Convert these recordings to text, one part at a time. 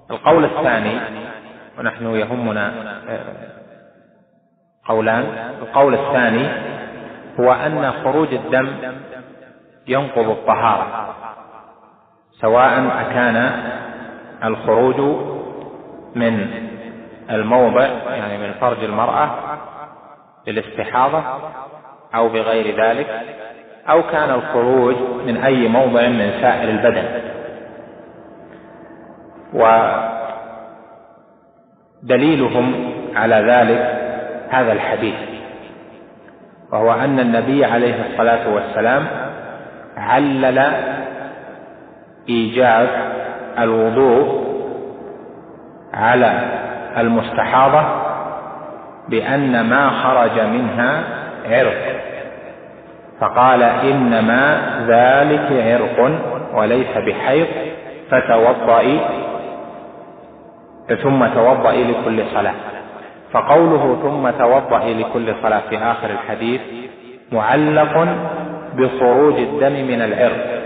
القول الثاني، ونحن يهمنا قولان، القول الثاني هو أن خروج الدم ينقض الطهارة، سواء أكان الخروج من الموضع يعني من فرج المرأة بالاستحاضة أو بغير ذلك، أو كان الخروج من أي موضع من سائر البدن. ودليلهم على ذلك هذا الحديث، وهو أن النبي عليه الصلاة والسلام علل إيجاب الوضوء على المستحاضة بأن ما خرج منها عرق، فقال إنما ذلك عرق وليس بحيض ثم توضئي لكل صلاة. فقوله ثم توضئي لكل صلاة في آخر الحديث معلق بخروج الدم من العرق،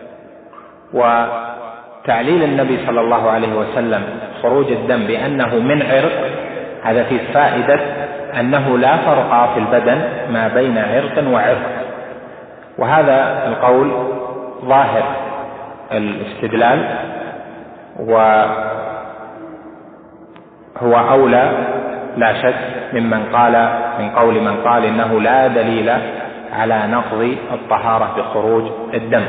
وتعليل النبي صلى الله عليه وسلم خروج الدم بأنه من عرق، هذا في فائدة أنه لا فرق في البدن ما بين عرق وعرق. وهذا القول ظاهر الاستدلال، وهو أولى لا شك من قول من قال إنه لا دليل على نقض الطهارة بخروج الدم.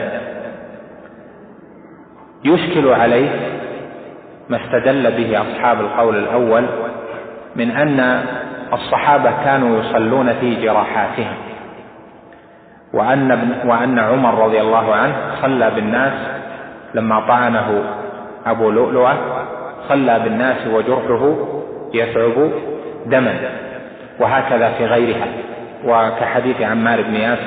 يشكل عليه ما استدل به أصحاب القول الأول من أن الصحابة كانوا يصلون في جراحاتهم، وأن عمر رضي الله عنه صلى بالناس لما طعنه أبو لؤلؤة، صلى بالناس وجرحه يثعب دما، وهكذا في غيرها. وكحديث عمار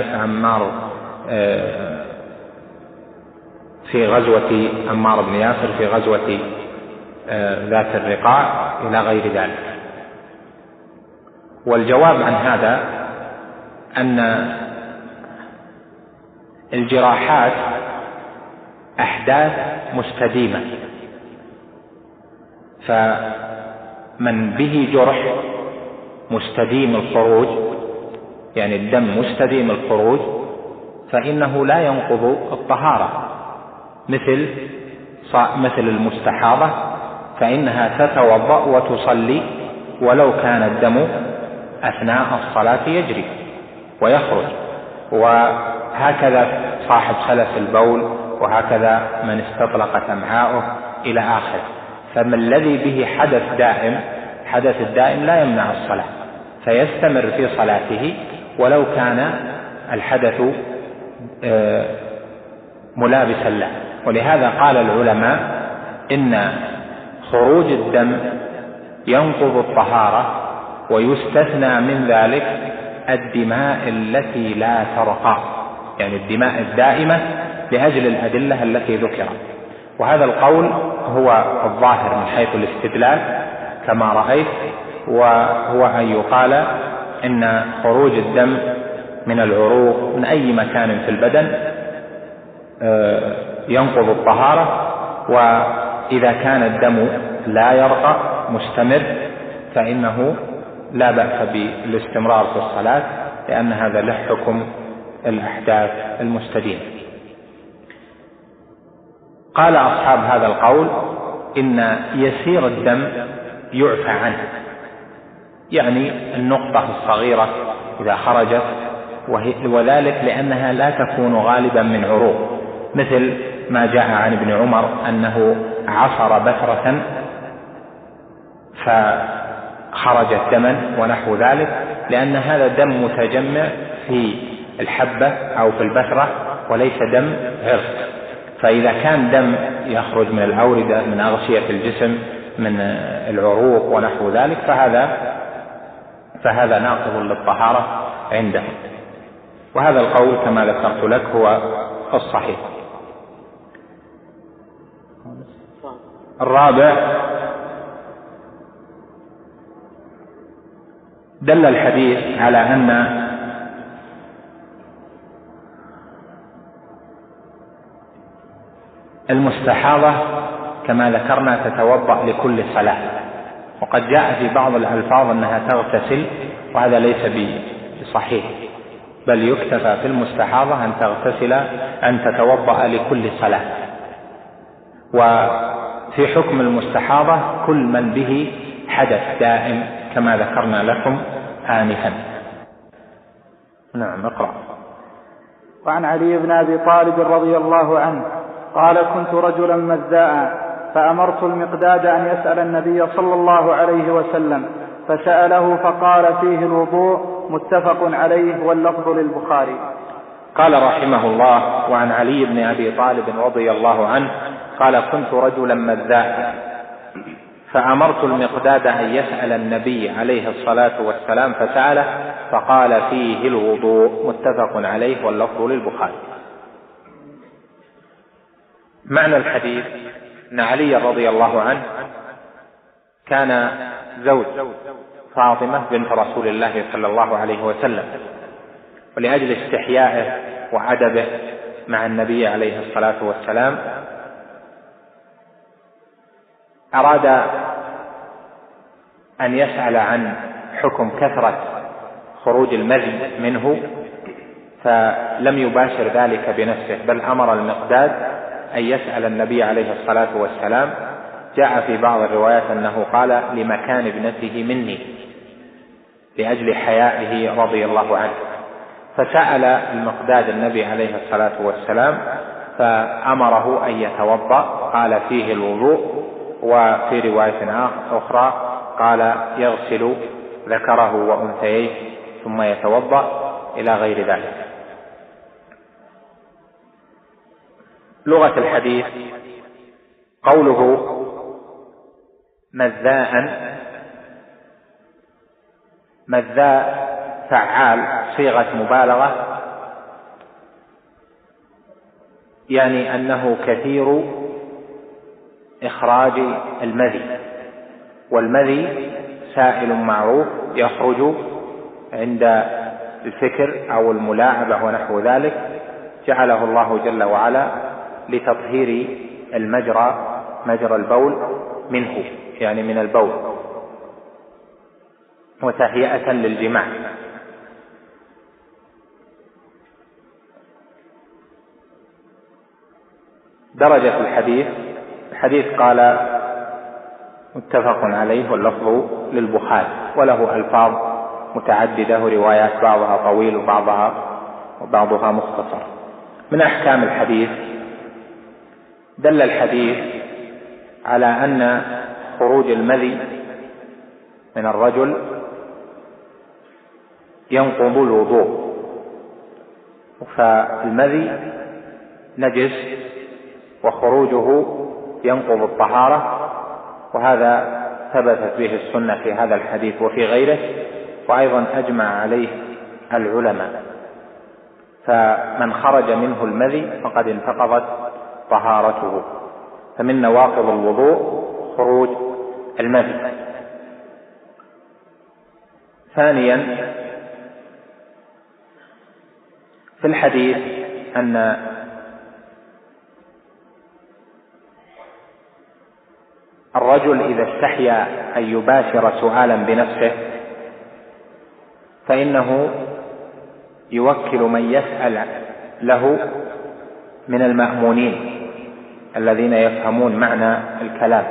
في غزوة عمار بن ياسر في غزوة ذات الرقاع إلى غير ذلك. والجواب عن هذا أن الجراحات أحداث مستديمة، فمن به جرح مستديم الخروج، يعني الدم مستديم الخروج، فإنه لا ينقض الطهارة، مثل المستحاضة، فإنها تتوضأ وتصلي ولو كان الدم أثناء الصلاة يجري ويخرج. وهكذا صاحب سلس البول، وهكذا من استطلقت أمعاؤه إلى آخره. فما الذي به حدث الدائم لا يمنع الصلاة، فيستمر في صلاته ولو كان الحدث ملابسا له. ولهذا قال العلماء إن خروج الدم ينقض الطهارة، ويستثنى من ذلك الدماء التي لا ترقى، يعني الدماء الدائمة، لأجل الأدلة التي ذكرت. وهذا القول هو الظاهر من حيث الاستدلال كما رأيت، وهو أن يقال إن خروج الدم من العروق من أي مكان في البدن ينقض الطهارة، وإذا كان الدم لا يرقى مستمر فإنه لا بأس بالاستمرار في الصلاة، لأن هذا له حكم الأحداث المستديمة. قال أصحاب هذا القول إن يسير الدم يعفى عنه، يعني النقطة الصغيرة إذا خرجت، وذلك لأنها لا تكون غالبا من عروق، مثل ما جاء عن ابن عمر أنه عصر بثرة فخرج دما ونحو ذلك، لأن هذا دم متجمع في الحبة أو في البثرة وليس دم عرق. فإذا كان دم يخرج من الأوردة، من أغشية الجسم، من العروق ونحو ذلك، فهذا ناقض للطهارة عندهم. وهذا القول كما ذكرت لك هو الصحيح. الرابع، دل الحديث على أن المستحاضة كما ذكرنا تتوضأ لكل صلاة، وقد جاء في بعض الألفاظ أنها تغتسل، وهذا ليس بصحيح، بل يكتفى في المستحاضة أن تغتسل أن تتوضأ لكل صلاة. وفي حكم المستحاضة كل من به حدث دائم كما ذكرنا لكم آنفا. نعم، اقرأ. وعن علي بن أبي طالب رضي الله عنه قال: كنت رجلا مزاء فأمرت المقداد أن يسأل النبي صلى الله عليه وسلم، فسأله فقال: فيه الوضوء، متفق عليه، واللفظ للبخاري. قال رحمه الله: وعن علي بن أبي طالب رضي الله عنه قال: كنت رجلا مزاء فأمرت المقداد أن يسأل النبي عليه الصلاة والسلام فسأله فقال: فيه الوضوء، متفق عليه، واللفظ للبخاري. معنى الحديث أن علي رضي الله عنه كان زوج فاطمة بنت رسول الله صلى الله عليه وسلم، ولأجل استحيائه وعدبه مع النبي عليه الصلاة والسلام أراد أن يسأل عن حكم كثرة خروج المذي منه، فلم يباشر ذلك بنفسه، بل أمر المقداد أن يسأل النبي عليه الصلاة والسلام. جاء في بعض الروايات أنه قال: لمكان ابنته مني، لأجل حيائه رضي الله عنه. فسأل المقداد النبي عليه الصلاة والسلام فأمره أن يتوضأ، قال: فيه الوضوء. وفي رواية أخرى قال: يغسل ذكره وأنثيه ثم يتوضأ، إلى غير ذلك. لغة الحديث قوله مذاء، مذاء فعال صيغة مبالغة، يعني أنه كثير إخراج المذي، والمذي سائل معروف يخرج عند الفكر أو الملاعبة ونحو ذلك، جعله الله جل وعلا لتطهير مجرى البول منه، يعني من البول، وتهيئة للجماع. درجة الحديث قال: متفق عليه، واللفظ للبخاري، وله ألفاظ متعددة وروايات، بعضها طويل وبعضها مختصر. من أحكام الحديث: دل الحديث على أن خروج المذي من الرجل ينقض الوضوء، فالمذي نجس وخروجه ينقض الطهارة، وهذا ثبتت به السنة في هذا الحديث وفي غيره، وأيضا أجمع عليه العلماء. فمن خرج منه المذي فقد انتقضت طهارته، فمن نواقض الوضوء خروج المذي. ثانيا، في الحديث أن الرجل إذا استحيا أن يباشر سؤالا بنفسه فإنه يوكل من يسأل له من المأمونين الذين يفهمون معنى الكلام،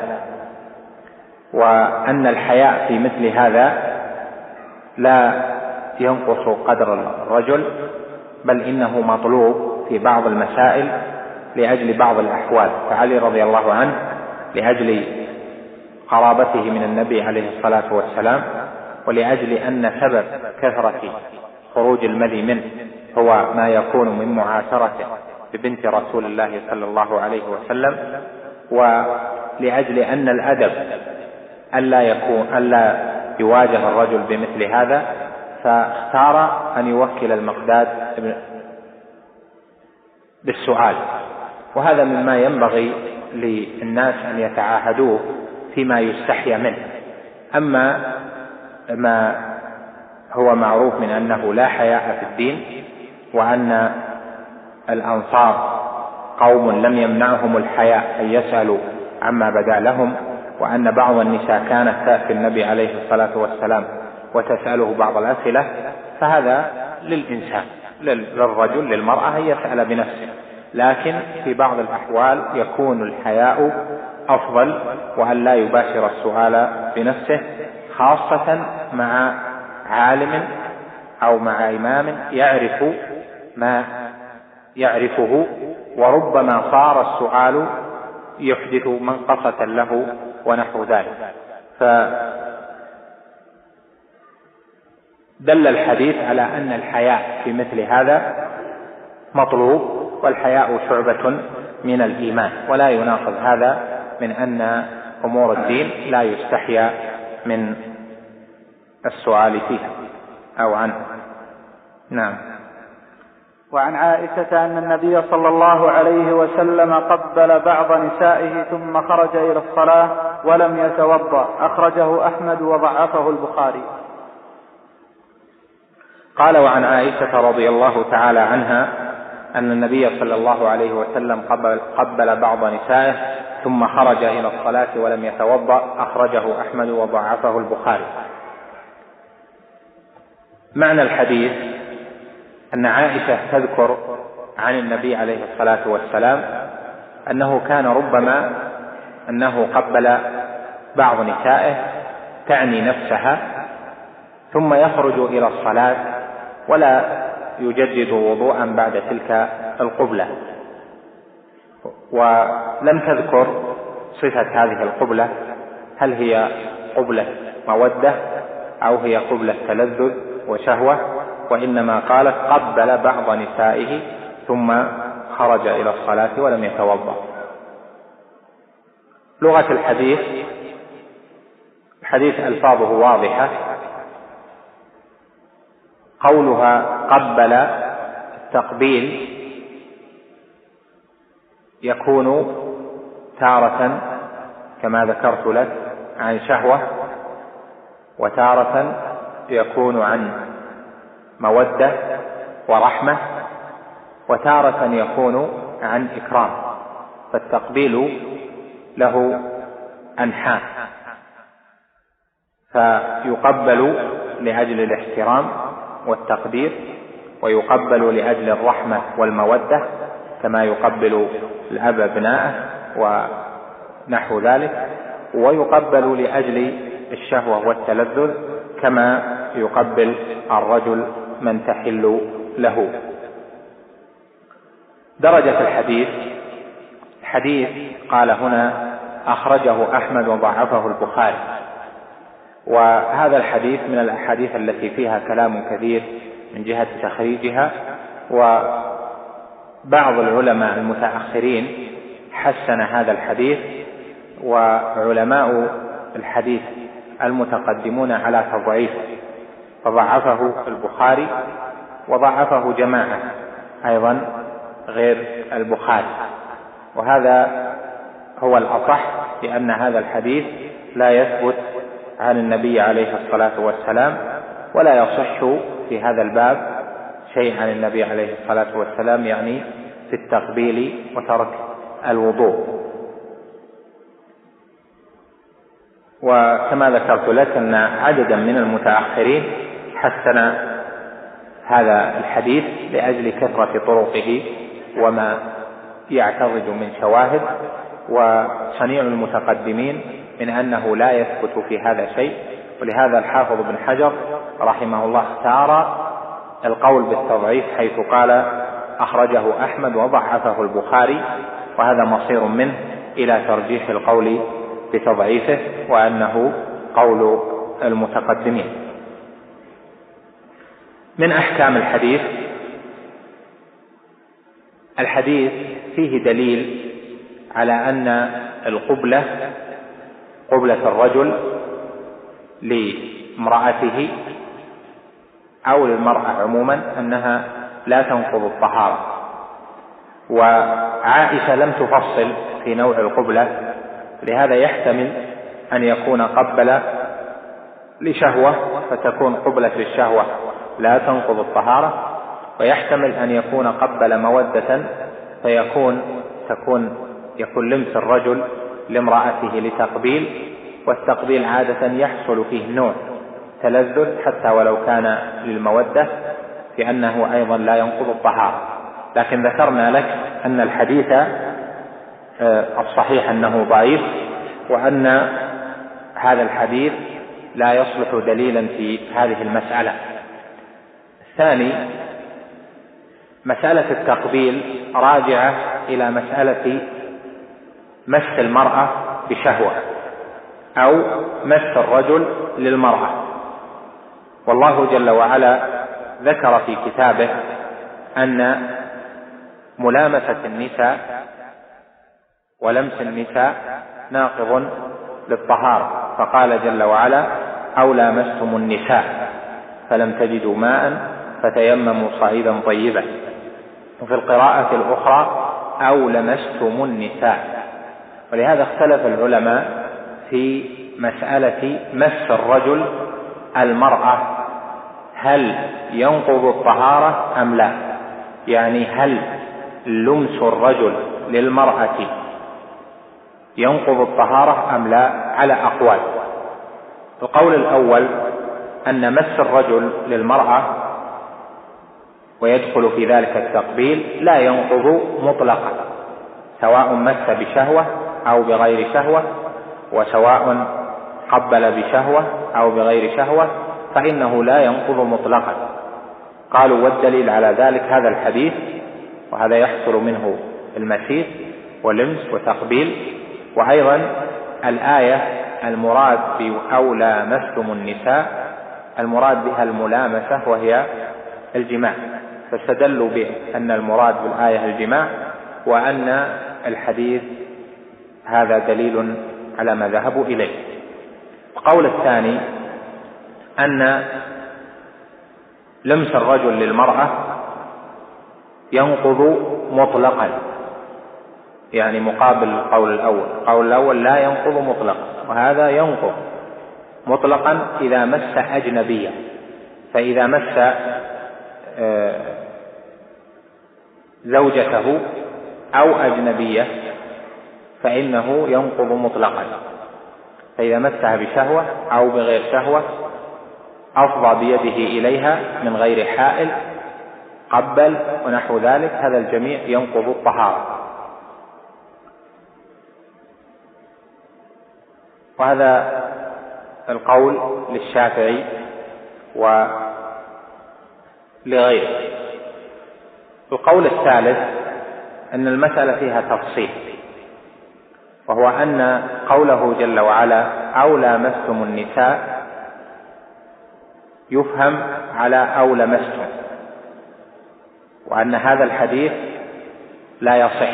وأن الحياء في مثل هذا لا ينقص قدر الرجل، بل إنه مطلوب في بعض المسائل لأجل بعض الأحوال. فعلي رضي الله عنه لأجل قرابته من النبي عليه الصلاة والسلام، ولأجل أن سبب كثرة خروج المذي منه هو ما يكون من معاشرته ببنت رسول الله صلى الله عليه وسلم، ولأجل أن الأدب ألا يواجه الرجل بمثل هذا، فاختار أن يوكل المقداد بالسؤال. وهذا مما ينبغي للناس أن يتعاهدوه فيما يستحيا منه. أما ما هو معروف من أنه لا حياء في الدين، وأن الأنصار قوم لم يمنعهم الحياء أن يسألوا عما بدا لهم، وأن بعض النساء كانت تأتي النبي عليه الصلاة والسلام وتسأله بعض الأسئلة، فهذا للإنسان، للرجل للمرأة أن يسأل بنفسه، لكن في بعض الأحوال يكون الحياء أفضل، وأن لا يباشر السؤال بنفسه، خاصة مع عالم أو مع إمام يعرف ما يعرفه، وربما صار السؤال يحدث منقصة له ونحو ذلك. فدل الحديث على أن الحياء في مثل هذا مطلوب، والحياء شعبة من الإيمان، ولا يناقض هذا من أن أمور الدين لا يستحيا من السؤال فيها أو عنه. نعم. وعن عائشة أن النبي صلى الله عليه وسلم قبل بعض نسائه ثم خرج إلى الصلاة ولم يتوضأ، أخرجه أحمد وضعفه البخاري. قال: وعن عائشة رضي الله تعالى عنها أن النبي صلى الله عليه وسلم قبل بعض نسائه ثم خرج إلى الصلاة ولم يتوضأ، أخرجه أحمد وضعفه البخاري. معنى الحديث أن عائشة تذكر عن النبي عليه الصلاة والسلام أنه كان ربما أنه قبل بعض نسائه، تعني نفسها، ثم يخرج إلى الصلاة ولا يجدد وضوءا بعد تلك القبلة، ولم تذكر صفة هذه القبلة، هل هي قبلة مودة أو هي قبلة تلذذ وشهوة، وإنما قالت قبل بعض نسائه ثم خرج إلى الصلاة ولم يتوضأ. لغة الحديث ألفاظه واضحة، قولها قبل التقبيل يكون تارة كما ذكرت لك عن شهوة، وتارة يكون عن مودة ورحمة، وتارة يكون عن إكرام، فالتقبيل له أنحاء، فيقبل لأجل الاحترام والتقدير، ويقبل لأجل الرحمة والمودة كما يقبل الأب ابناءه ونحو ذلك، ويقبل لأجل الشهوة والتلذذ كما يقبل الرجل من تحل له. درجة الحديث قال هنا أخرجه أحمد وضعفه البخاري، وهذا الحديث من الأحاديث التي فيها كلام كثير من جهة تخريجها، وبعض العلماء المتأخرين حسن هذا الحديث، وعلماء الحديث المتقدمون على تضعيفه، فضعفه البخاري وضعفه جماعة أيضا غير البخاري، وهذا هو الأصح، لأن هذا الحديث لا يثبت عن النبي عليه الصلاة والسلام، ولا يصح في هذا الباب شيء عن النبي عليه الصلاة والسلام، يعني في التقبيل وترك الوضوء. وكما ذكرت لك أن عددا من المتأخرين حسن هذا الحديث لأجل كثرة طرقه وما يعترض من شواهد، وصنيع المتقدمين من أنه لا يثبت في هذا شيء، ولهذا الحافظ بن حجر رحمه الله اختار القول بالتضعيف حيث قال أخرجه أحمد وضعفه البخاري، وهذا مصير منه إلى ترجيح القول بتضعيفه، وأنه قول المتقدمين. من أحكام الحديث فيه دليل على أن القبلة، قبلة الرجل لامرأته أو للمرأة عموما، أنها لا تنقض الطهارة، وعائشة لم تفصل في نوع القبلة، لهذا يحتمل أن يكون قبل لشهوة فتكون قبلة للشهوة لا تنقض الطهارة، ويحتمل أن يكون قبل مودة فيكون لمس الرجل لامرأته لتقبيل، والتقبيل عادة يحصل فيه نوع تلذذ حتى ولو كان للمودة، في أنه أيضا لا ينقض الطهارة. لكن ذكرنا لك أن الحديث الصحيح أنه ضعيف، وأن هذا الحديث لا يصلح دليلا في هذه المسألة. الثاني، مسألة التقبيل راجعة إلى مسألة مس المرأة بشهوة أو مس الرجل للمرأة. والله جل وعلا ذكر في كتابه أن ملامسة النساء ولمس النساء ناقض للطهارة، فقال جل وعلا: أو لامستم النساء فلم تجدوا ماء فتيمموا صعيدا طيبا. وفي القراءة الأخرى: أو لمستم النساء. ولهذا اختلف العلماء في مسألة مس الرجل المرأة، هل ينقض الطهارة أم لا؟ يعني هل لمس الرجل للمرأة ينقض الطهارة أم لا؟ على أقوال. القول الأول أن مس الرجل للمرأة ويدخل في ذلك التقبيل لا ينقض مطلقا، سواء مس بشهوة أو بغير شهوة، وسواء قبل بشهوة أو بغير شهوة، فإنه لا ينقض مطلقا. قالوا: والدليل على ذلك هذا الحديث، وهذا يحصل منه المسيس ولمس وتقبيل. وأيضا الآية المراد أو لامستم النساء المراد بها الملامسة وهي الجماع، فاستدلوا بأن المراد بالآية الجماع، وأن الحديث هذا دليل على ما ذهبوا إليه. القول الثاني أن لمس الرجل للمرأة ينقض مطلقا، يعني مقابل القول الأول. القول الأول لا ينقض مطلقا، وهذا ينقض مطلقا إذا مس أجنبيا. فإذا مس زوجته أو أجنبية فإنه ينقض مطلقا. فإذا مسها بشهوة أو بغير شهوة، أفضى بيده إليها من غير حائل، قبل ونحو ذلك، هذا الجميع ينقض الطهارة. وهذا القول للشافعي ولغيره. القول الثالث أن المسألة فيها تفصيل، وهو أن قوله جل وعلا: أو لامستم النساء، يفهم على أو لمستم، وأن هذا الحديث لا يصح،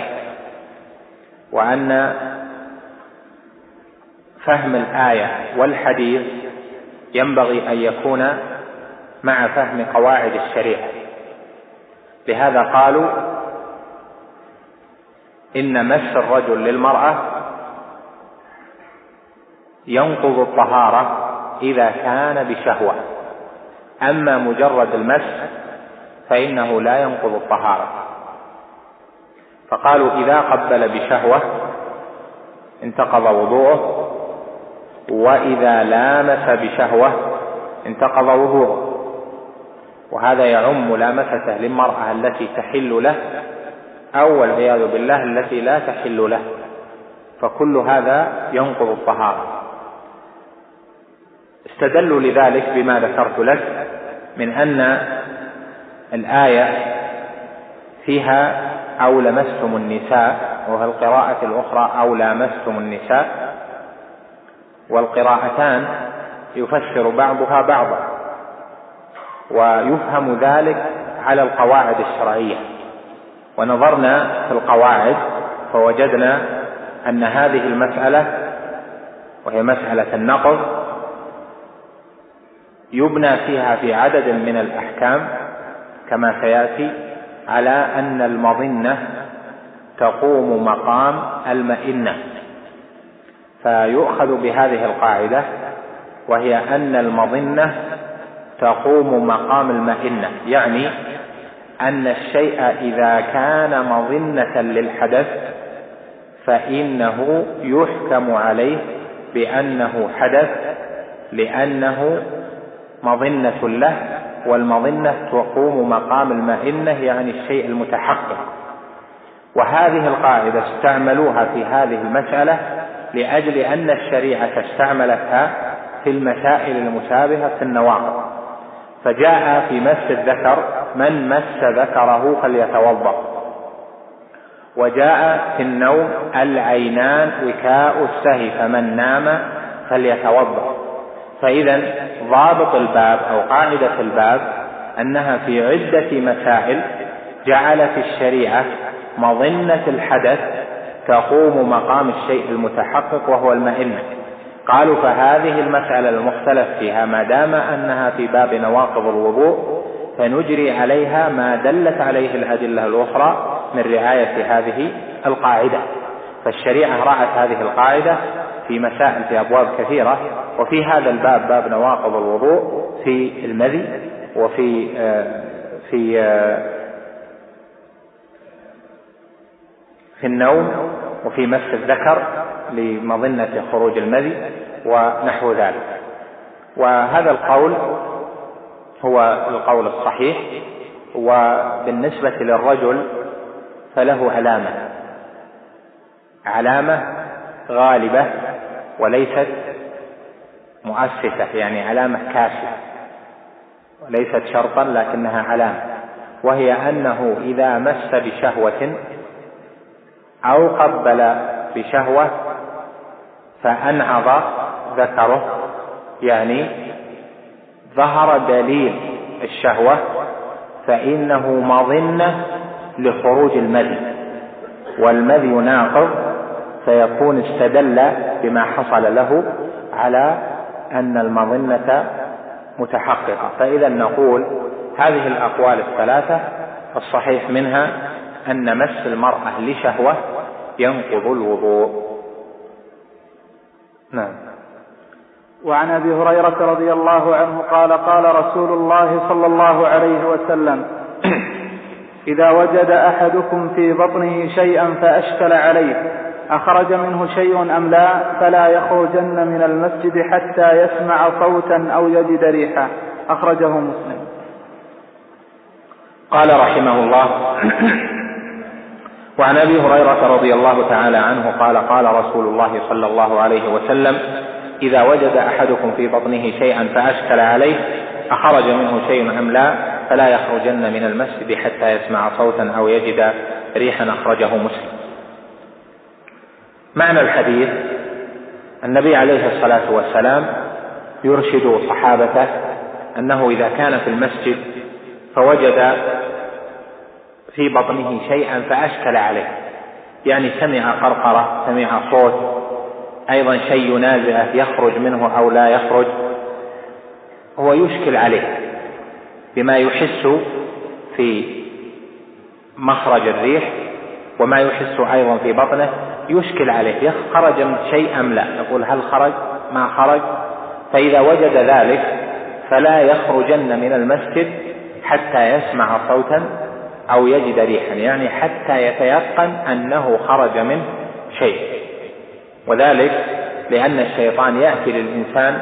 وأن فهم الآية والحديث ينبغي أن يكون مع فهم قواعد الشريعة. لهذا قالوا: إن مس الرجل للمرأة ينقض الطهارة إذا كان بشهوة، أما مجرد المس فإنه لا ينقض الطهارة. فقالوا: إذا قبل بشهوة انتقض وضوءه، وإذا لامس بشهوة انتقض وضوءه. وهذا يعم ملامسته للمرأة التي تحل له، أو والعياذ بالله التي لا تحل له، فكل هذا ينقض الطهارة. استدلوا لذلك بما ذكرت لك من أن الآية فيها أو لمستم النساء، وفي القراءة الأخرى أو لامستم النساء، والقراءتان يفسر بعضها بعضا، ويفهم ذلك على القواعد الشرعية. ونظرنا في القواعد فوجدنا أن هذه المسألة، وهي مسألة النقض، يبنى فيها في عدد من الأحكام كما سيأتي على أن المظنة تقوم مقام المئنة. فيؤخذ بهذه القاعدة، وهي أن المظنة تقوم مقام المئنة، يعني أن الشيء إذا كان مظنة للحدث فإنه يحكم عليه بأنه حدث، لأنه مظنة له، والمظنة تقوم مقام المئنة، يعني الشيء المتحقق. وهذه القاعدة استعملوها في هذه المسألة لأجل أن الشريعة استعملتها في المسائل المشابهة في النواقض. فجاء في مس الذكر: من مس ذكره فليتوضأ. وجاء في النوم: العينان وكاء السهي، فمن نام فليتوضأ. فإذا ضابط الباب أو قاعدة الباب أنها في عدة مسائل جعلت الشريعة مظنة الحدث تقوم مقام الشيء المتحقق وهو المئنة. قالوا: فهذه المسألة المختلف فيها ما دام أنها في باب نواقض الوضوء فنجري عليها ما دلت عليه الأدلة الأخرى من رعاية هذه القاعدة. فالشريعة رعت هذه القاعدة في مسائل في أبواب كثيرة، وفي هذا الباب باب نواقض الوضوء في المذي، وفي في النوم، وفي مس الذكر لمظنة خروج المذي ونحو ذلك. وهذا القول هو القول الصحيح. وبالنسبة للرجل فله علامة غالبة وليست مؤسسة، يعني علامة كاشفة وليست شرطا لكنها علامة، وهي أنه إذا مس بشهوة أو قبل بشهوة فأنعض ذكره، يعني ظهر دليل الشهوة، فإنه مظنة لخروج المذي، والمذي ناقض، فيكون استدل بما حصل له على أن المظنة متحققة. فإذا نقول هذه الأقوال الثلاثة الصحيح منها أن مس المرأة لشهوة ينقض الوضوء. نعم. وعن أبي هريرة رضي الله عنه قال: قال رسول الله صلى الله عليه وسلم: إذا وجد أحدكم في بطنه شيئا فأشكل عليه أخرج منه شيء أم لا فلا يخرجن من المسجد حتى يسمع صوتا أو يجد ريحا. أخرجه مسلم. قال رحمه الله: وعن أبي هريرة رضي الله تعالى عنه قال: قال رسول الله صلى الله عليه وسلم: إذا وجد أحدكم في بطنه شيئا فأشكل عليه أخرج منه شيء أم لا فلا يخرجن من المسجد حتى يسمع صوتا أو يجد ريحا. أخرجه مسلم. معنى الحديث: النبي عليه الصلاة والسلام يرشد صحابته أنه إذا كان في المسجد فوجد في بطنه شيئا فأشكل عليه، يعني سمع قرقرة، سمع صوت، أيضا شيء ينازعه يخرج منه أو لا يخرج، هو يشكل عليه بما يحس في مخرج الريح وما يحس أيضا في بطنه، يشكل عليه خرج من شيء أم لا، يقول هل خرج ما خرج. فإذا وجد ذلك فلا يخرجن من المسجد حتى يسمع صوتا أو يجد ريحا، يعني حتى يتيقن أنه خرج منه شيء. وذلك لأن الشيطان يأتي للإنسان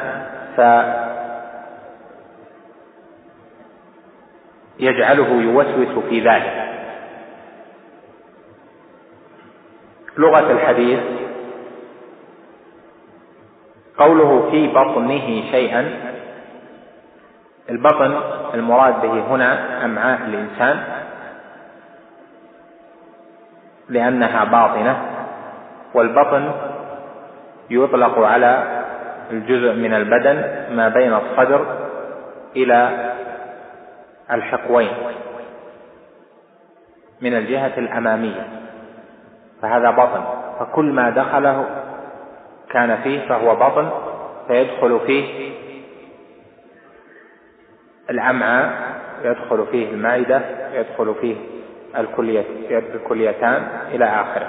فيجعله يوسوس في ذلك. لغة الحديث: قوله في بطنه شيئا، البطن المراد به هنا أمعاء الإنسان لأنها باطنة، والبطن يطلق على الجزء من البدن ما بين الصدر إلى الحقوين من الجهة الأمامية، فهذا بطن. فكل ما دخله كان فيه فهو بطن، فيدخل فيه الأمعاء، يدخل فيه المعدة، يدخل فيه الكليتان إلى آخره.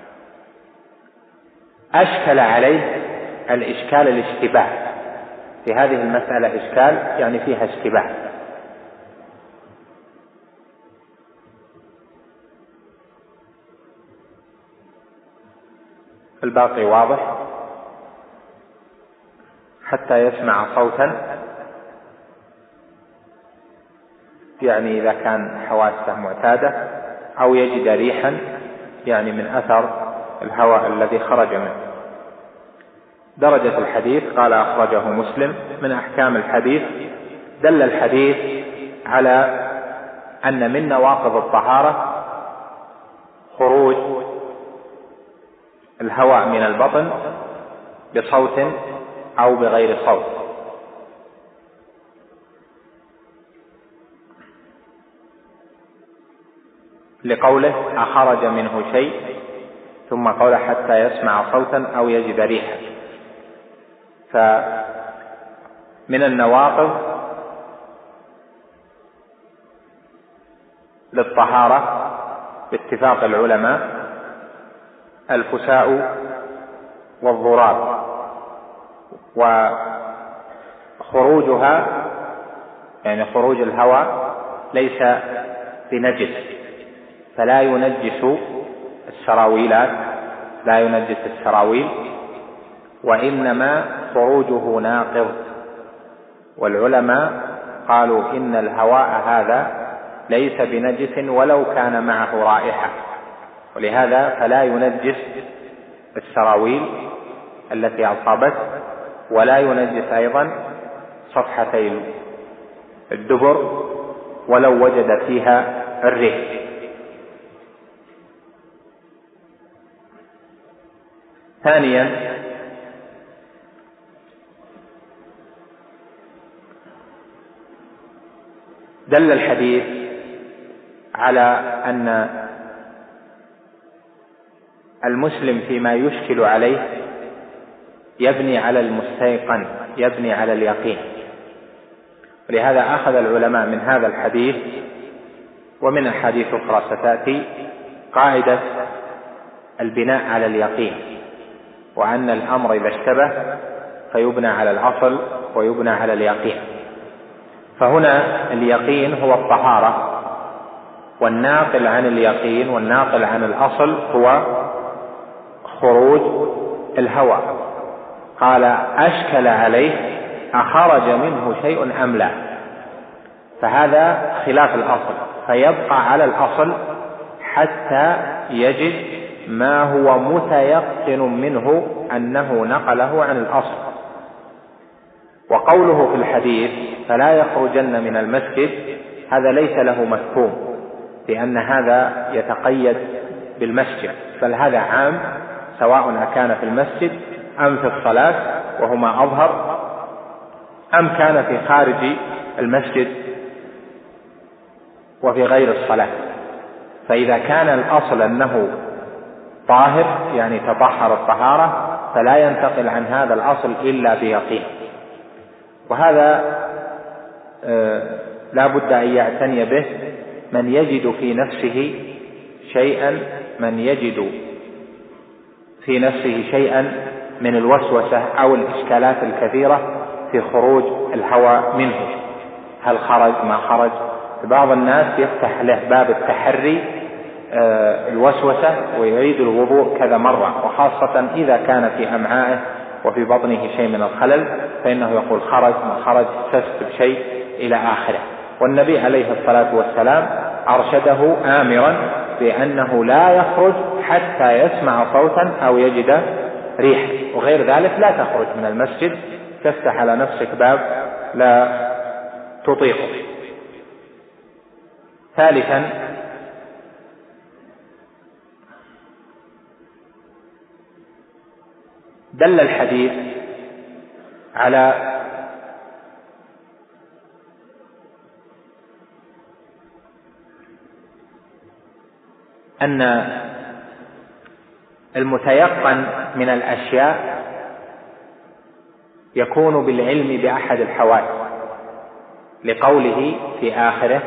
أشكل عليه الإشكال الاشتباه، في هذه المسألة إشكال يعني فيها اشتباه. الباقي واضح. حتى يسمع صوتا، يعني إذا كان حواسه معتادة، أو يجد ريحا، يعني من أثر الهواء الذي خرج منه. درجة الحديث قال أخرجه مسلم. من أحكام الحديث: دل الحديث على أن من نواقض الطهارة خروج الهواء من البطن بصوت أو بغير صوت، لقوله أخرج منه شيء، ثم قول حتى يسمع صوتا أو يجد ريحا. فمن النواقض للطهارة باتفاق العلماء الفساء والضراب، وخروجها يعني خروج الهواء ليس بنجس، فلا ينجس السراويلات، لا ينجس السراويل، وإنما خروجه ناقض. والعلماء قالوا إن الهواء هذا ليس بنجس ولو كان معه رائحة، ولهذا فلا ينجس السراويل التي أصابته، ولا ينجس أيضا صفحتي الدبر ولو وجد فيها الريح. ثانيا: دل الحديث على أن المسلم فيما يشكل عليه يبني على المستيقن، يبني على اليقين. ولهذا أخذ العلماء من هذا الحديث ومن أحاديث أخرى ستأتي قاعدة البناء على اليقين، وأن الأمر إذا اشتبه فيبنى على الأصل ويبنى على اليقين. فهنا اليقين هو الطهارة، والناقل عن اليقين والناقل عن الأصل هو خروج الهواء. قال أشكل عليه أخرج منه شيء أم لا، فهذا خلاف الأصل، فيبقى على الأصل حتى يجد ما هو متيقن منه أنه نقله عن الأصل. وقوله في الحديث فلا يخرجن من المسجد هذا ليس له مفهوم، لأن هذا يتقيد بالمسجد، بل هذا عام سواء كان في المسجد أم في الصلاة وهما أظهر، أم كان في خارج المسجد وفي غير الصلاة. فإذا كان الأصل أنه طاهر يعني تطهر الطهارة، فلا ينتقل عن هذا الأصل إلا بيقين. وهذا لا بد أن يعتني به من يجد في نفسه شيئا من الوسوسة أو الإشكالات الكثيرة في خروج الهواء منه، هل خرج ما خرج. بعض الناس يفتح له باب التحري الوسوسة ويعيد الوضوء كذا مرة، وخاصة إذا كان في أمعائه وفي بطنه شيء من الخلل، فإنه يقول خرج ما خرج، استفت بشيء إلى آخره. والنبي عليه الصلاة والسلام أرشده آمرا بأنه لا يخرج حتى يسمع صوتا أو يجد ريح، وغير ذلك لا تخرج من المسجد، تفتح على نفسك باب لا تطيقه. ثالثا: دل الحديث على أن المتيقن من الأشياء يكون بالعلم بأحد الحواس، لقوله في آخره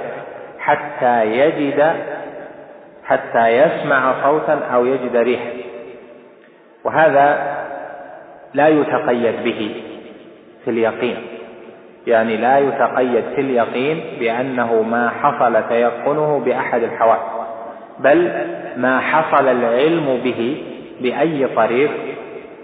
حتى يسمع صوتا أو يجد ريحا. وهذا لا يتقيد به في اليقين، يعني لا يتقيد في اليقين بأنه ما حصل تيقنه بأحد الحواس، بل ما حصل العلم به بأي طريق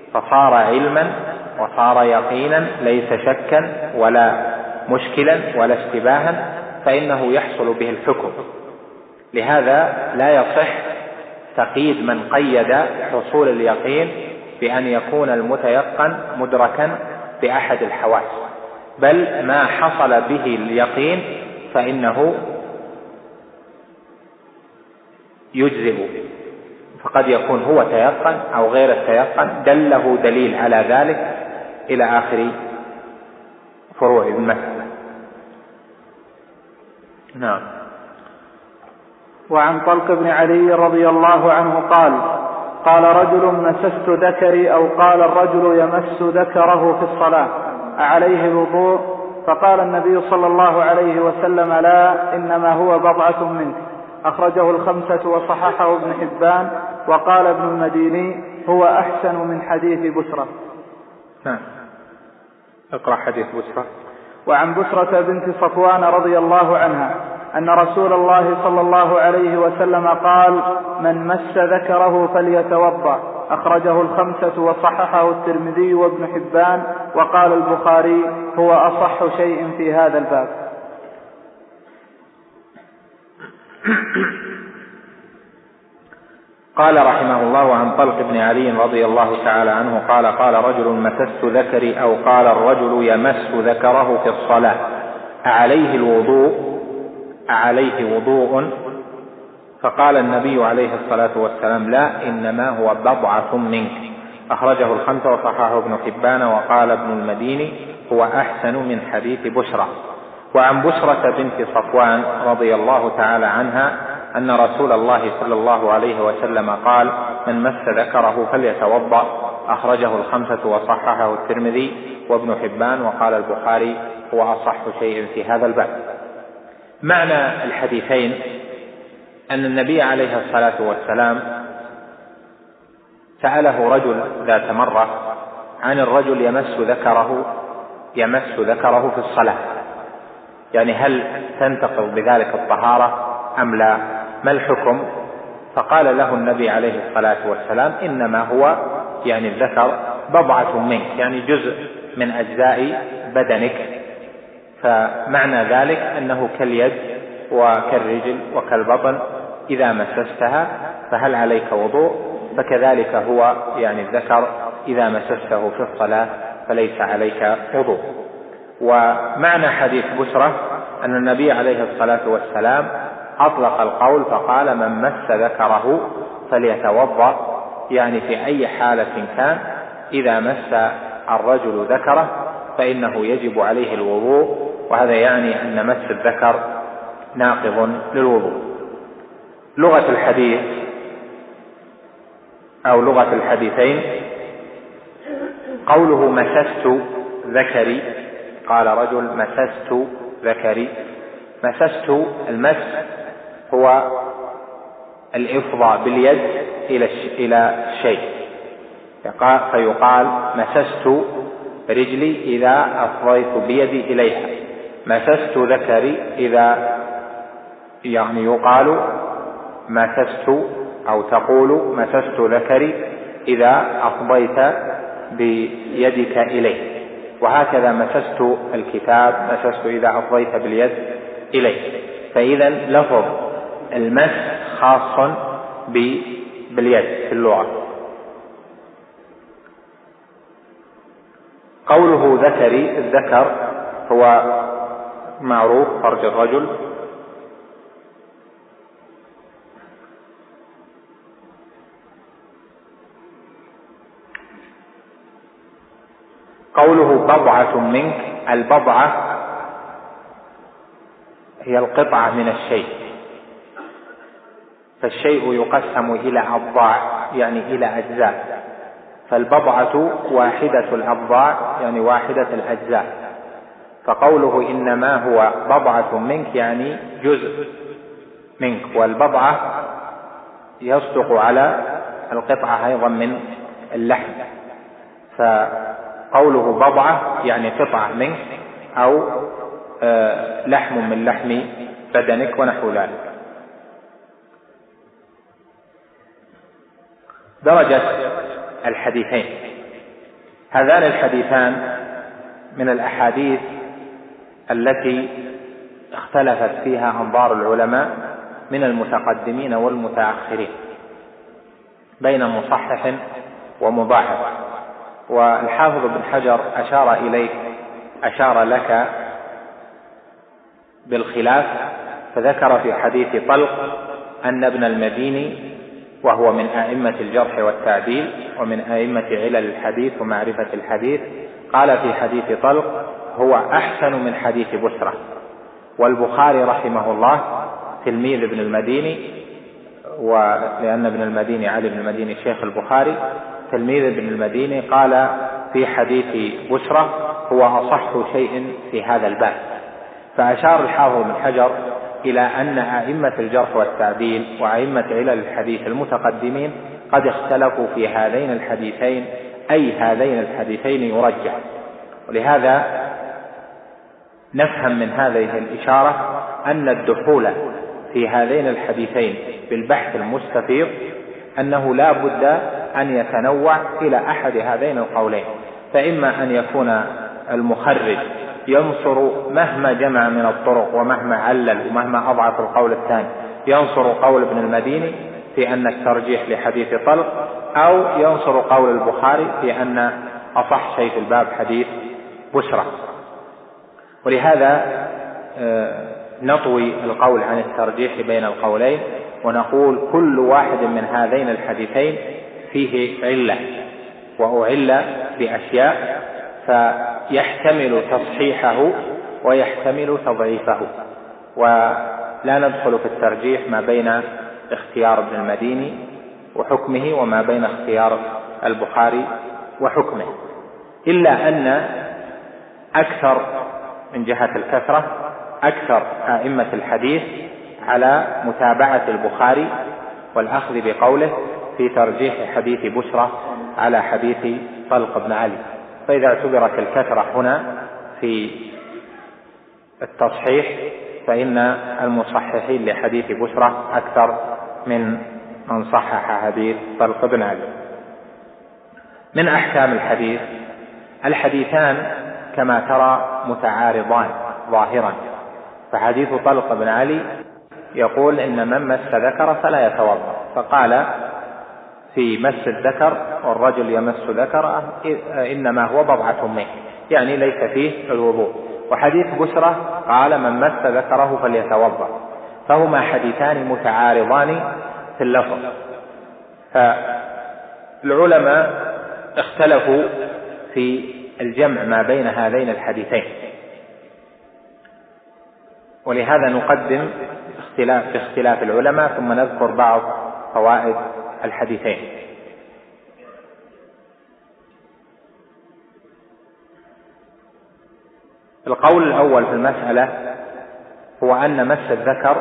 فصار علما وصار يقينا ليس شكا ولا مشكلا ولا اشتباها، فإنه يحصل به الحكم. لهذا لا يصح تقييد من قيد حصول اليقين بأن يكون المتيقن مدركا بأحد الحواس، بل ما حصل به اليقين فإنه يجزئ، فقد يكون هو تيقن أو غير التيقن، دله دليل على ذلك إلى آخر فروع المسألة. نعم. وعن طلق بن علي رضي الله عنه قال رجل مسست ذكري، أو قال الرجل يمس ذكره في الصلاة، أعليه وضوء؟ فقال النبي صلى الله عليه وسلم: لا، إنما هو بضعة منك. أخرجه الخمسة وصححه ابن حبان، وقال ابن المديني: هو أحسن من حديث بسرة. اقرأ حديث بسرة. وعن بسرة بنت صفوان رضي الله عنها أن رسول الله صلى الله عليه وسلم قال: من مس ذكره فليتوضأ. أخرجه الخمسة وصححه الترمذي وابن حبان، وقال البخاري: هو أصح شيء في هذا الباب. قال رحمه الله: عن طلق بن علي رضي الله تعالى عنه قال رجل مسست ذكري، أو قال الرجل يمس ذكره في الصلاة، أعليه وضوء؟ فقال النبي عليه الصلاة والسلام: لا، إنما هو بضعة منك. أخرجه الخمسة وصححه ابن حبان، وقال ابن المديني: هو أحسن من حديث بشرى. وعن بشرة بنت صفوان رضي الله تعالى عنها أن رسول الله صلى الله عليه وسلم قال: من مس ذكره فليتوضأ. أخرجه الخمسة وصححه الترمذي وابن حبان، وقال البخاري: هو أصح شيء في هذا الباب. معنى الحديثين أن النبي عليه الصلاة والسلام سأله رجل ذات مرة عن الرجل يمس ذكره في الصلاة، يعني هل تنتقض بذلك الطهارة أم لا؟ ما الحكم؟ فقال له النبي عليه الصلاة والسلام: إنما هو يعني الذكر بضعة منك، يعني جزء من أجزاء بدنك، فمعنى ذلك أنه كاليد وكالرجل وكالبطن، إذا مسستها فهل عليك وضوء؟ فكذلك هو يعني الذكر إذا مسسته في الصلاة فليس عليك وضوء. ومعنى حديث بشرة أن النبي عليه الصلاة والسلام أطلق القول فقال: من مس ذكره فليتوضأ، يعني في أي حالة كان إذا مس الرجل ذكره فإنه يجب عليه الوضوء، وهذا يعني أن مس الذكر ناقض للوضوء. لغة الحديث أو لغة الحديثين: قوله مسست ذكري، قال رجل مسست ذكري. مسست، المس هو الإفضاء باليد إلى الشيء، فيقال مسست رجلي إذا أفضيت بيدي إليها، مسست ذكري إذا يعني يقال مسست أو تقول مسست ذكري إذا أفضيت بيدك إليه، وهكذا مسست الكتاب، مسست إذا أفضيت باليد إليه. فإذا لفظ المس خاص باليد في اللغة. قوله ذكري، الذكر هو معروف فرج الرجل، قوله بضعة منك، البضعة هي القطعة من الشيء، فالشيء يقسم إلى أضلاع يعني إلى أجزاء، فالبضعة واحدة الأضلاع يعني واحدة الأجزاء، فقوله إنما هو بضعة منك يعني جزء منك، والبضعة يصدق على القطعة أيضا من اللحم، فقوله بضعة يعني قطعة منك أو لحم من لحم بدنك ونحو ذلك. درجة الحديثين: هذان الحديثان من الأحاديث التي اختلفت فيها أنظار العلماء من المتقدمين والمتأخرين بين مصحح ومضاعف، والحافظ ابن حجر أشار لك بالخلاف، فذكر في حديث طلق أن ابن المديني وهو من أئمة الجرح والتعديل ومن أئمة علل الحديث ومعرفة الحديث، قال في حديث طلق هو أحسن من حديث بسرة. والبخاري رحمه الله تلميذ ابن المديني، ولأن ابن المديني علي بن المديني شيخ البخاري تلميذ ابن المديني، قال في حديث بسرة هو أصح شيء في هذا الباب. فأشار الحافظ بن حجر إلى أن أئمة الجرح والتعديل وأئمة علل الحديث المتقدمين قد اختلفوا في هذين الحديثين، أي هذين الحديثين يرجح. ولهذا نفهم من هذه الإشارة أن الدخول في هذين الحديثين بالبحث المستفيض أنه لا بد أن يتنوع إلى أحد هذين القولين، فإما أن يكون المخرج ينصر مهما جمع من الطرق ومهما علل ومهما أضعف القول الثاني، ينصر قول ابن المديني في أن الترجيح لحديث طلق، أو ينصر قول البخاري في أن أصح شيء في الباب حديث بشرى. ولهذا نطوي القول عن الترجيح بين القولين ونقول كل واحد من هذين الحديثين فيه علة وأعل بأشياء، فيحتمل تصحيحه ويحتمل تضعيفه، ولا ندخل في الترجيح ما بين اختيار ابن المديني وحكمه وما بين اختيار البخاري وحكمه، إلا أن أكثر من جهة الكثرة أكثر أئمة الحديث على متابعة البخاري والأخذ بقوله في ترجيح حديث بشرى على حديث طلق بن علي. فإذا اعتبرت الكثرة هنا في التصحيح فإن المصححين لحديث بشرى أكثر من صحح حديث طلق بن علي. من أحكام الحديث الحديثان كما ترى متعارضان ظاهرا، فحديث طلق بن علي يقول إن من مس ذكر فلا يتوضأ، فقال في مس الذكر والرجل يمس ذكره إنما هو بضعة منه، يعني ليس فيه الوضوء. وحديث بشرى قال من مس ذكره فليتوضأ، فهما حديثان متعارضان في اللفظ. فالعلماء اختلفوا في الجمع ما بين هذين الحديثين، ولهذا نقدم اختلاف العلماء ثم نذكر بعض فوائد الحديثين. القول الأول في المسألة هو أن مس الذكر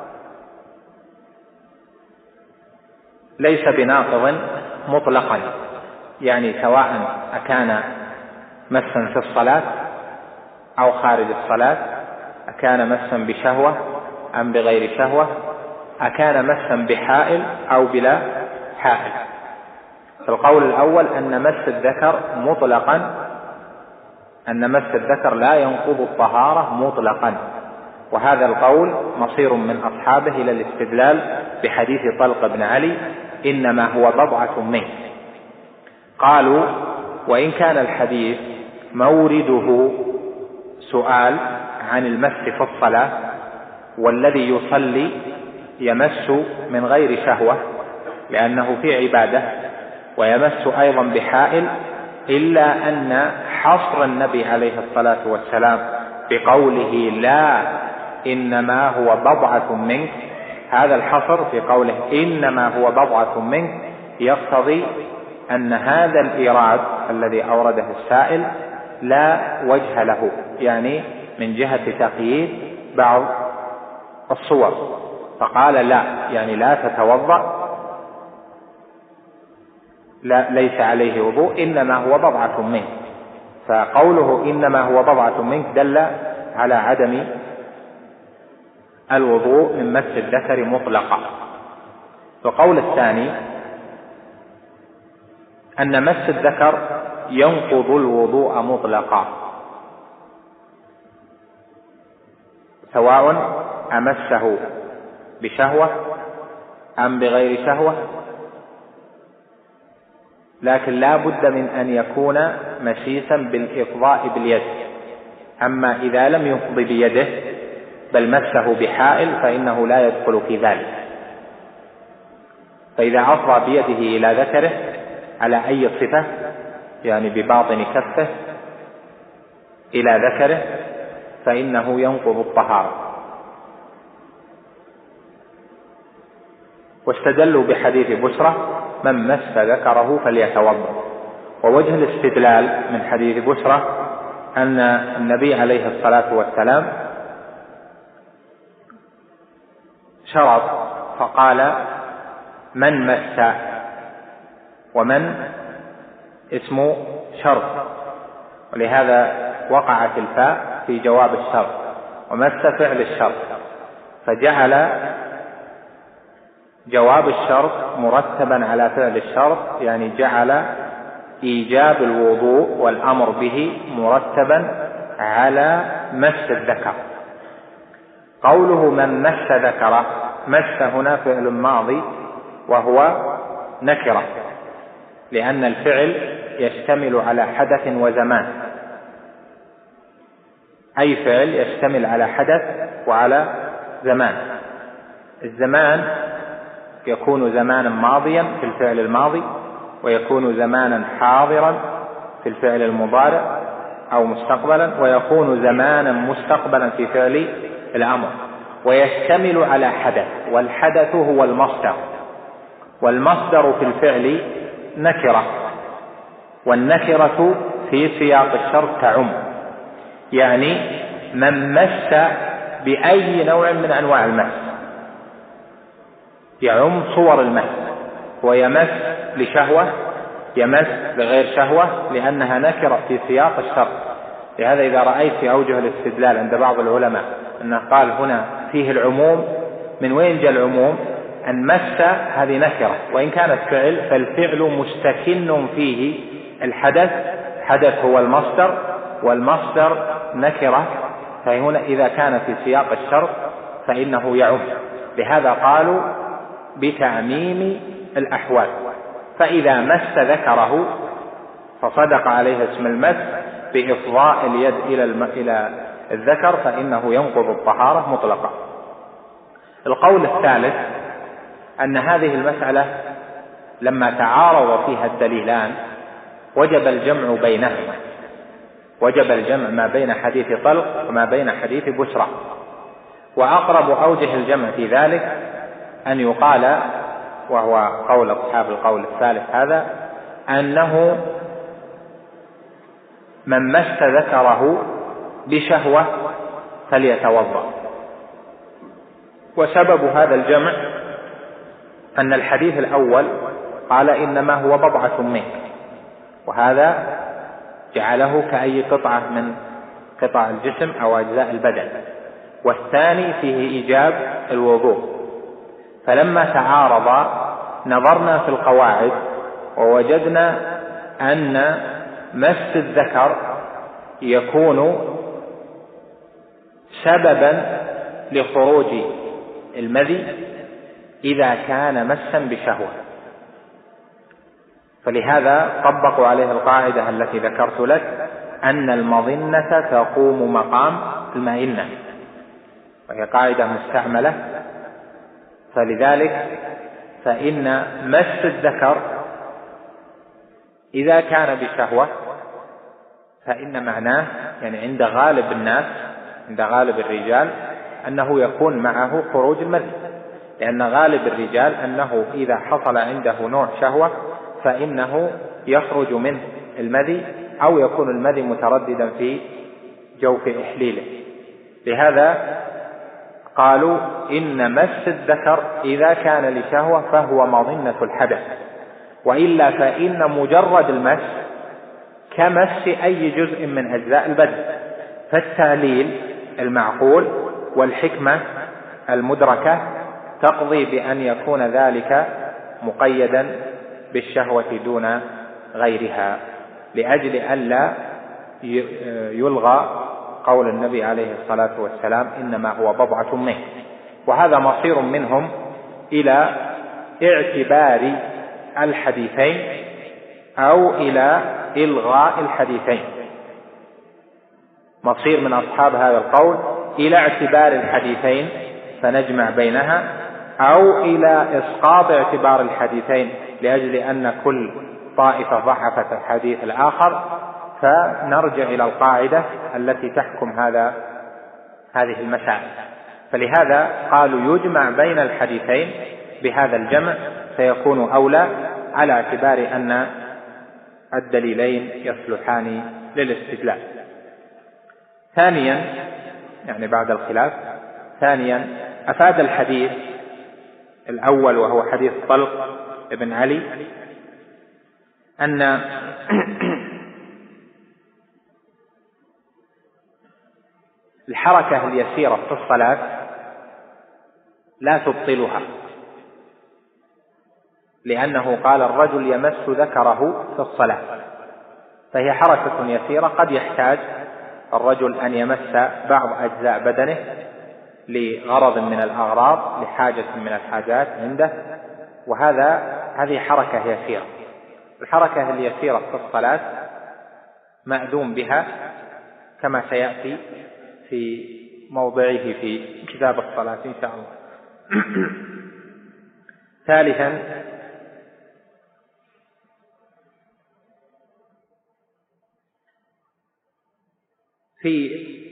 ليس بناقض مطلقا، يعني سواء أكان مسا في الصلاة أو خارج الصلاة، أكان مسا بشهوة أم بغير شهوة، أكان مسا بحائل أو بلا حائل. القول الأول أن مس الذكر مطلقا، أن مس الذكر لا ينقض الطهارة مطلقا، وهذا القول مصير من أصحابه إلى الاستدلال بحديث طلق بن علي إنما هو بضعة منه. قالوا وإن كان الحديث مورده سؤال عن المس في الصلاة، والذي يصلي يمس من غير شهوة لأنه في عبادة، ويمس أيضا بحائل، إلا أن حصر النبي عليه الصلاة والسلام بقوله لا إنما هو بضعة منك، هذا الحصر في قوله إنما هو بضعة منك يقتضي أن هذا الإيراد الذي أورده السائل لا وجه له، يعني من جهة تقييد بعض الصور، فقال لا يعني لا تتوضأ، لا ليس عليه وضوء، إنما هو بضعة منك. فقوله إنما هو بضعة منك دل على عدم الوضوء من مس الذكر مطلقا. القول الثاني أن مس الذكر ينقض الوضوء مطلقا، سواء أمسه بشهوة أم بغير شهوة، لكن لا بد من أن يكون مسيسا بالإفضاء باليد. أما إذا لم يفض بيده بل مسه بحائل فإنه لا يدخل في ذلك. فإذا أفضى بيده إلى ذكره على أي صفة، يعني بباطن كفه إلى ذكره، فإنه ينقض الطهارة. واستدلوا بحديث بشرى من مس ذكره فليتوضأ. ووجه الاستدلال من حديث بشرى أن النبي عليه الصلاة والسلام شرط فقال من مس، ومن اسم شرط، ولهذا وقعت الفاء في جواب الشرط، ومس فعل الشرط، فجعل جواب الشرط مرتبا على فعل الشرط، يعني جعل إيجاب الوضوء والأمر به مرتبا على مس الذكر. قوله من مس ذكره، مس هنا فعل ماضي وهو نكرة، لأن الفعل يشتمل على حدث وزمان، أي فعل يشتمل على حدث وعلى زمان. الزمان يكون زمانا ماضيا في الفعل الماضي، ويكون زمانا حاضرا في الفعل المضارع أو مستقبلا، ويكون زمانا مستقبلا في فعل الأمر، ويشتمل على حدث، والحدث هو المصدر، والمصدر في الفعل نكرة، والنكرة في سياق الشرط تعم، يعني من مس بأي نوع من أنواع المس، يعم صور المس، ويمس لشهوة، يمس لغير شهوة، لأنها نكرة في سياق الشرط. لهذا إذا رأيت في أوجه الاستدلال عند بعض العلماء أنه قال هنا فيه العموم، من وين جاء العموم؟ أن مس هذه نكرة، وإن كانت فعل فالفعل مستكن فيه الحدث، حدث هو المصدر، والمصدر نكرة، فهنا إذا كان في سياق الشرط فإنه يعم. لهذا قالوا بتعميم الأحوال. فإذا مس ذكره فصدق عليه اسم المس بإفضاء اليد إلى الذكر، فإنه ينقض الطهارة مطلقا. القول الثالث أن هذه المسألة لما تعارض فيها الدليلان وجب الجمع بينهما، وجب الجمع ما بين حديث طلق وما بين حديث بشرى. وأقرب أوجه الجمع في ذلك أن يقال، وهو قول أصحاب القول الثالث هذا، أنه من مس ذكره بشهوة فليتوضأ. وسبب هذا الجمع أن الحديث الأول قال إنما هو بضعة منك، وهذا جعله كأي قطعة من قطع الجسم أو أجزاء البدن، والثاني فيه إيجاب الوضوء. فلما تعارض نظرنا في القواعد ووجدنا أن مس الذكر يكون سببا لخروج المذي إذا كان مسا بشهوة، فلهذا طبقوا عليه القاعدة التي ذكرت لك أن المظنة تقوم مقام المئنة، وهي قاعدة مستعملة. فلذلك فإن مس الذكر إذا كان بشهوة فإن معناه، يعني عند غالب الناس، عند غالب الرجال، أنه يكون معه خروج المذي، لأن غالب الرجال أنه إذا حصل عنده نوع شهوة فإنه يخرج منه المذي، أو يكون المذي مترددا في جوف إحليله. لهذا قالوا إن مس الذكر إذا كان لشهوة فهو مظنة الحدث، وإلا فإن مجرد المس كمس أي جزء من أجزاء البدن. فالتعليل المعقول والحكمة المدركة تقضي بأن يكون ذلك مقيدا بالشهوة دون غيرها. لأجل ألا يلغى قول النبي عليه الصلاة والسلام إنما هو بضعة منه. وهذا مصير منهم إلى اعتبار الحديثين أو إلى إلغاء الحديثين. مصير من أصحاب هذا القول إلى اعتبار الحديثين فنجمع بينها، أو إلى إسقاط اعتبار الحديثين لأجل أن كل طائفة ضعفت الحديث الآخر، فنرجع إلى القاعدة التي تحكم هذه المسائل. فلهذا قالوا يجمع بين الحديثين بهذا الجمع فيكون أولى، على اعتبار أن الدليلين يصلحان للاستدلال. ثانيا، يعني بعد الخلاف، ثانيا أفاد الحديث الأول وهو حديث طلق بن علي أن الحركة اليسيرة في الصلاة لا تبطلها، لأنه قال الرجل يمس ذكره في الصلاة، فهي حركة يسيرة قد يحتاج الرجل أن يمس بعض أجزاء بدنه لغرض من الأغراض، لحاجة من الحاجات عنده، هذه حركة يسيرة. الحركة اليسيرة في الصلاة مأذون بها كما سيأتي في موضعه في كتاب الصلاة إن شاء الله. ثالثا، في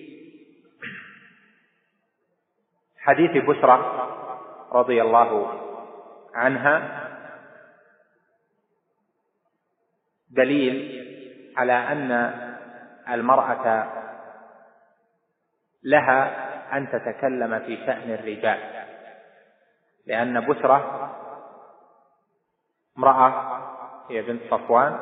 حديث بشرى رضي الله عنها دليل على أن المرأة لها أن تتكلم في شأن الرجال، لأن بشرى امرأة هي بنت صفوان،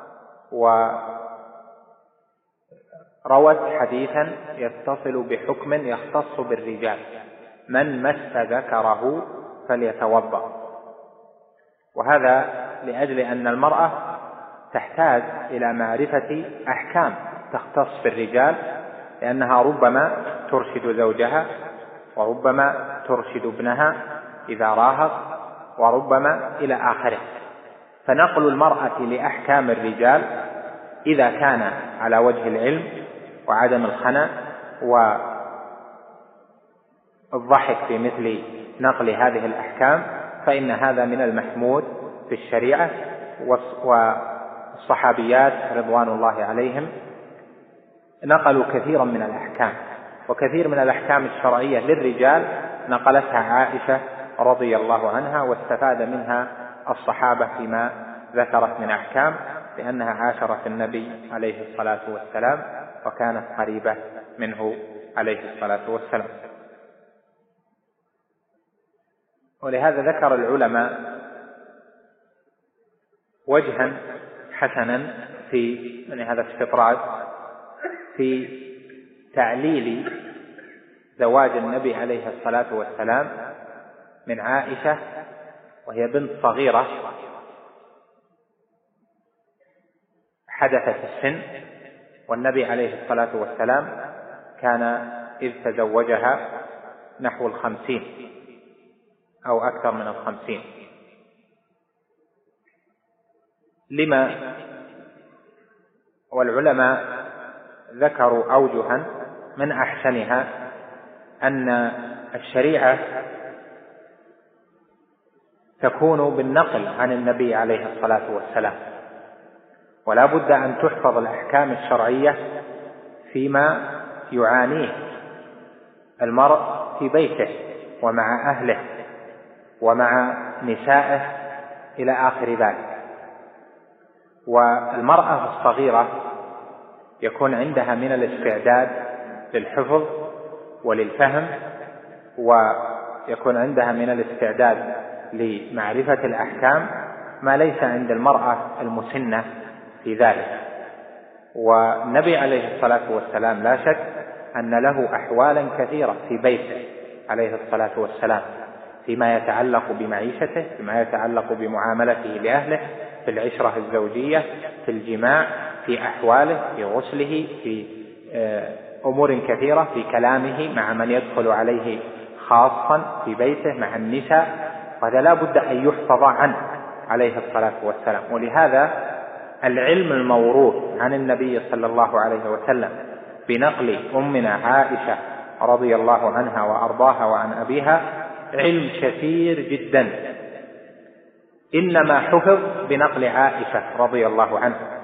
وروت حديثا يتصل بحكم يختص بالرجال: من مس ذكره فليتوضأ. وهذا لأجل أن المرأة تحتاج إلى معرفة أحكام تختص بالرجال، لأنها ربما ترشد زوجها، وربما ترشد ابنها إذا راهق، وربما إلى آخره. فنقل المرأة لأحكام الرجال إذا كان على وجه العلم وعدم الخنا والضحك في مثل نقل هذه الأحكام، فإن هذا من المحمود في الشريعة. والصحابيات رضوان الله عليهم نقلوا كثيرا من الأحكام، وكثير من الأحكام الشرعية للرجال نقلتها عائشة رضي الله عنها، واستفاد منها الصحابة فيما ذكرت من أحكام، لأنها عاشرت النبي عليه الصلاة والسلام وكانت قريبة منه عليه الصلاة والسلام. ولهذا ذكر العلماء وجها حسنا في هذا استطراد في تعليل زواج النبي عليه الصلاة والسلام من عائشة وهي بنت صغيرة حدثت السن، والنبي عليه الصلاة والسلام كان إذ تزوجها نحو 50 أو أكثر من 50. لما؟ والعلماء ذكروا أوجها من أحسنها أن الشريعة تكون بالنقل عن النبي عليه الصلاة والسلام، ولا بد أن تحفظ الأحكام الشرعية فيما يعانيه المرء في بيته ومع أهله ومع نسائه إلى آخر ذلك. والمرأة الصغيرة يكون عندها من الاستعداد للحفظ وللفهم، ويكون عندها من الاستعداد لمعرفة الأحكام ما ليس عند المرأة المسنة في ذلك. والنبي عليه الصلاة والسلام لا شك أن له أحوالا كثيرة في بيته عليه الصلاة والسلام، فيما يتعلق بمعيشته، فيما يتعلق بمعاملته لأهله، في العشرة الزوجية، في الجماع، في أحواله، في غسله، في أمور كثيرة، في كلامه مع من يدخل عليه خاصا في بيته مع النساء، وهذا لا بد أن يحفظ عنه عليه الصلاة والسلام. ولهذا العلم الموروث عن النبي صلى الله عليه وسلم بنقل أمنا عائشة رضي الله عنها وأرضاها وعن أبيها علم كثير جدا، إنما حفظ بنقل عائشة رضي الله عنها.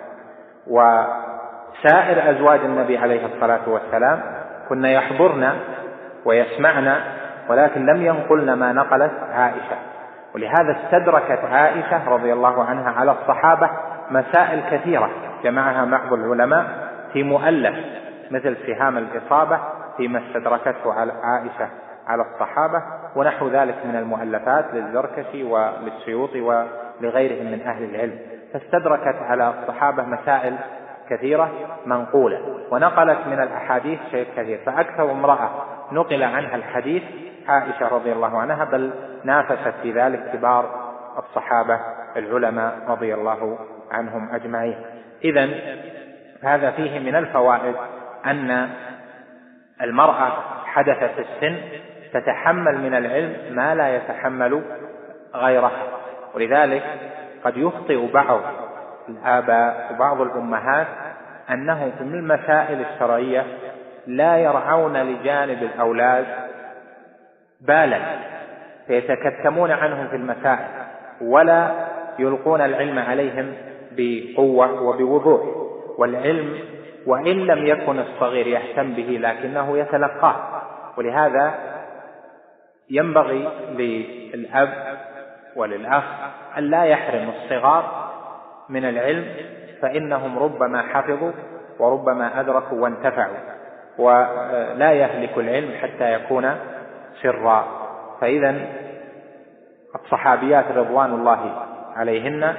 وسائر أزواج النبي عليه الصلاة والسلام كنا يحضرن ويسمعن، ولكن لم ينقلن ما نقلت عائشة. ولهذا استدركت عائشة رضي الله عنها على الصحابة مسائل كثيرة جمعها بعض العلماء في مؤلف مثل سهام الإصابة فيما استدركته عائشة على الصحابة، ونحو ذلك من المؤلفات للزركشي وللسيوطي ولغيرهم من أهل العلم. فاستدركت على الصحابة مسائل كثيرة منقولة، ونقلت من الأحاديث شيء كثير. فأكثر امرأة نقل عنها الحديث عائشة رضي الله عنها، بل نافست في ذلك كبار الصحابة العلماء رضي الله عنهم أجمعين. إذن هذا فيه من الفوائد أن المرأة حدثت السن تتحمل من العلم ما لا يتحمل غيرها. ولذلك قد يخطئ بعض الآباء وبعض الأمهات أنهم في المسائل الشرعية لا يرعون لجانب الأولاد بالا، فيتكتمون عنهم في المسائل ولا يلقون العلم عليهم بقوة وبوضوح. والعلم وإن لم يكن الصغير يهتم به لكنه يتلقاه. ولهذا ينبغي للأب وللأخ أن لا يحرم الصغار من العلم، فإنهم ربما حفظوا وربما أدركوا وانتفعوا، ولا يهلك العلم حتى يكون سرا. فإذا الصحابيات رضوان الله عليهن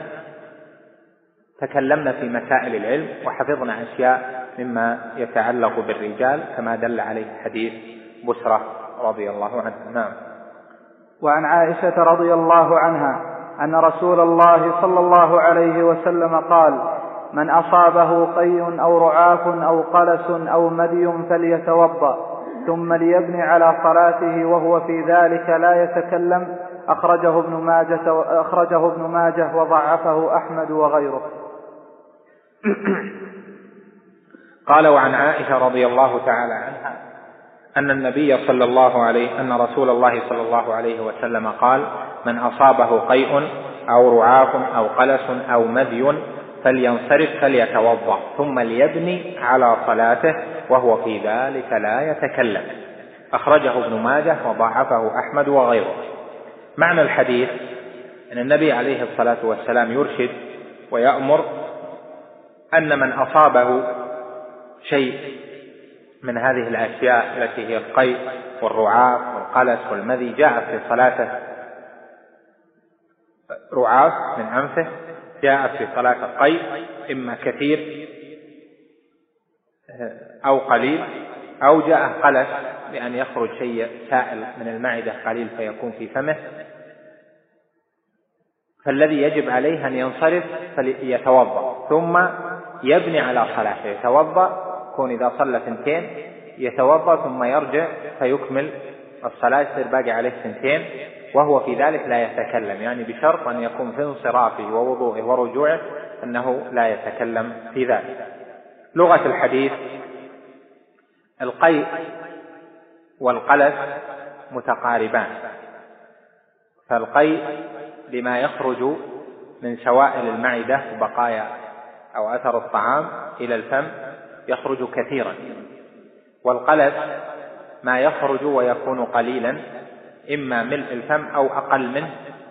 تكلمن في مسائل العلم وحفظن أشياء مما يتعلق بالرجال كما دل عليه حديث بسرة رضي الله عنها. نعم. وعن عائشة رضي الله عنها أن رسول الله صلى الله عليه وسلم قال: من أصابه قيء أو رعاف أو قلس أو مدي فليتوضأ ثم ليبني على صلاته وهو في ذلك لا يتكلم. أخرجه ابن ماجه وضعفه أحمد وغيره. قال: وعن عائشة رضي الله تعالى عنها أن رسول الله صلى الله عليه وسلم قال: من أصابه قيء أو رعاف أو قلس أو مدي فلينصرف فليتوضأ ثم ليبني على صلاته وهو في ذلك لا يتكلم. أخرجه ابن ماجه وضعفه أحمد وغيره. معنى الحديث أن النبي عليه الصلاة والسلام يرشد ويأمر أن من أصابه شيء من هذه الأشياء التي هي القيء والرعاف والقلس والمذي، جاء في صلاته رعاف من أنفه، جاء في صلاته قيء إما كثير أو قليل، أو جاء قلس لأن يخرج شيء سائل من المعدة قليل فيكون في فمه، فالذي يجب عليه أن ينصرف فليتوضأ ثم يبني على صلاته. يتوضأ، يكون إذا صلى 2 يتوضأ ثم يرجع فيكمل الصلاة، يصير باقي عليه 2 وهو في ذلك لا يتكلم، يعني بشرط أن يكون في انصرافه ووضوءه ورجوعه أنه لا يتكلم في ذلك. لغة الحديث: القيء والقلس متقاربان، فالقيء لما يخرج من سوائل المعدة وبقايا أو أثر الطعام إلى الفم يخرج كثيرا، والقلس ما يخرج ويكون قليلا، إما ملء الفم أو أقل منه،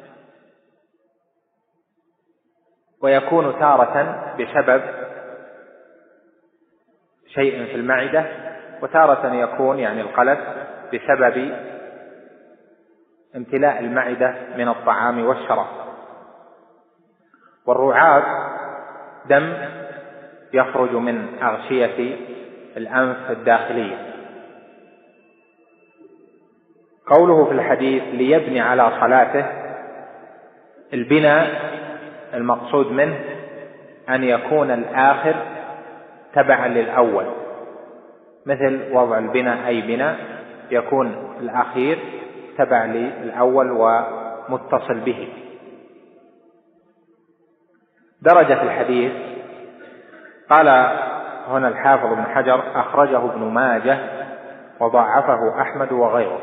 ويكون تارة بسبب شيء في المعدة، وتارة يكون يعني القلس بسبب امتلاء المعدة من الطعام والشراب. والرعاف دم يخرج من أغشية الأنف الداخلية. قوله في الحديث ليبني على صلاته، البناء المقصود منه أن يكون الآخر تبعا للأول، مثل وضع البناء أي بناء يكون الأخير تبع للأول ومتصل به. درجة الحديث قال هنا الحافظ ابن حجر: أخرجه ابن ماجه وضعفه أحمد وغيره.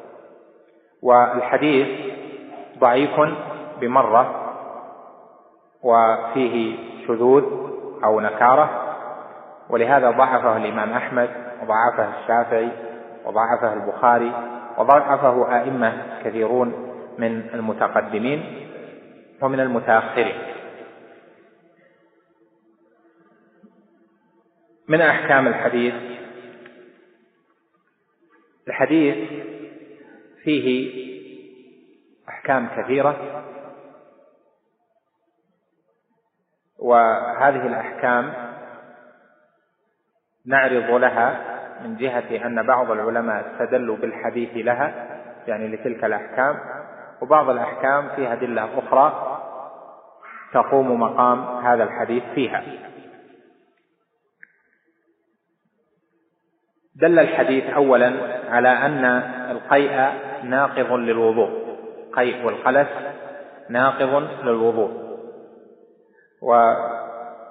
والحديث ضعيف بمرة وفيه شذوذ أو نكارة، ولهذا ضعفه الإمام أحمد وضعفه الشافعي وضعفه البخاري وضعفه أئمة كثيرون من المتقدمين ومن المتأخرين. من أحكام الحديث: الحديث فيه أحكام كثيرة، وهذه الأحكام نعرض لها من جهة أن بعض العلماء استدلوا بالحديث لها، يعني لتلك الأحكام، وبعض الأحكام فيها أدلة أخرى تقوم مقام هذا الحديث فيها. دل الحديث أولا على أن القيء ناقض للوضوء، قيء والقلس ناقض للوضوء. وهذا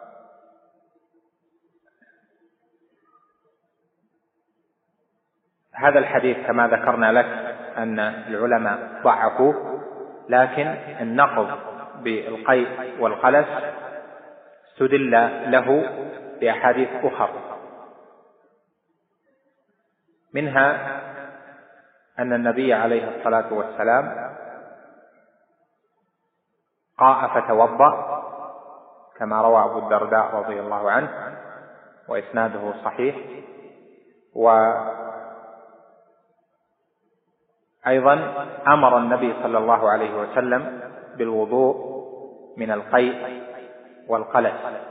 الحديث كما ذكرنا لك أن العلماء ضعفوه، لكن النقض بالقيء والقلس استدل له بأحاديث أخرى، منها أن النبي عليه الصلاة والسلام قاء فتوضأ كما روى أبو الدرداء رضي الله عنه وإسناده صحيح. وأيضا أمر النبي صلى الله عليه وسلم بالوضوء من القيء والقلس،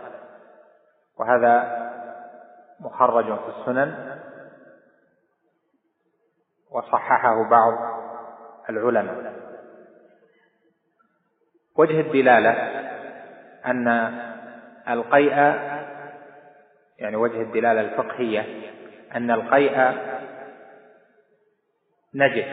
وهذا مخرج في السنن وصححه بعض العلماء. وجه الدلالة أن القيء، يعني وجه الدلالة الفقهية أن القيء نجس،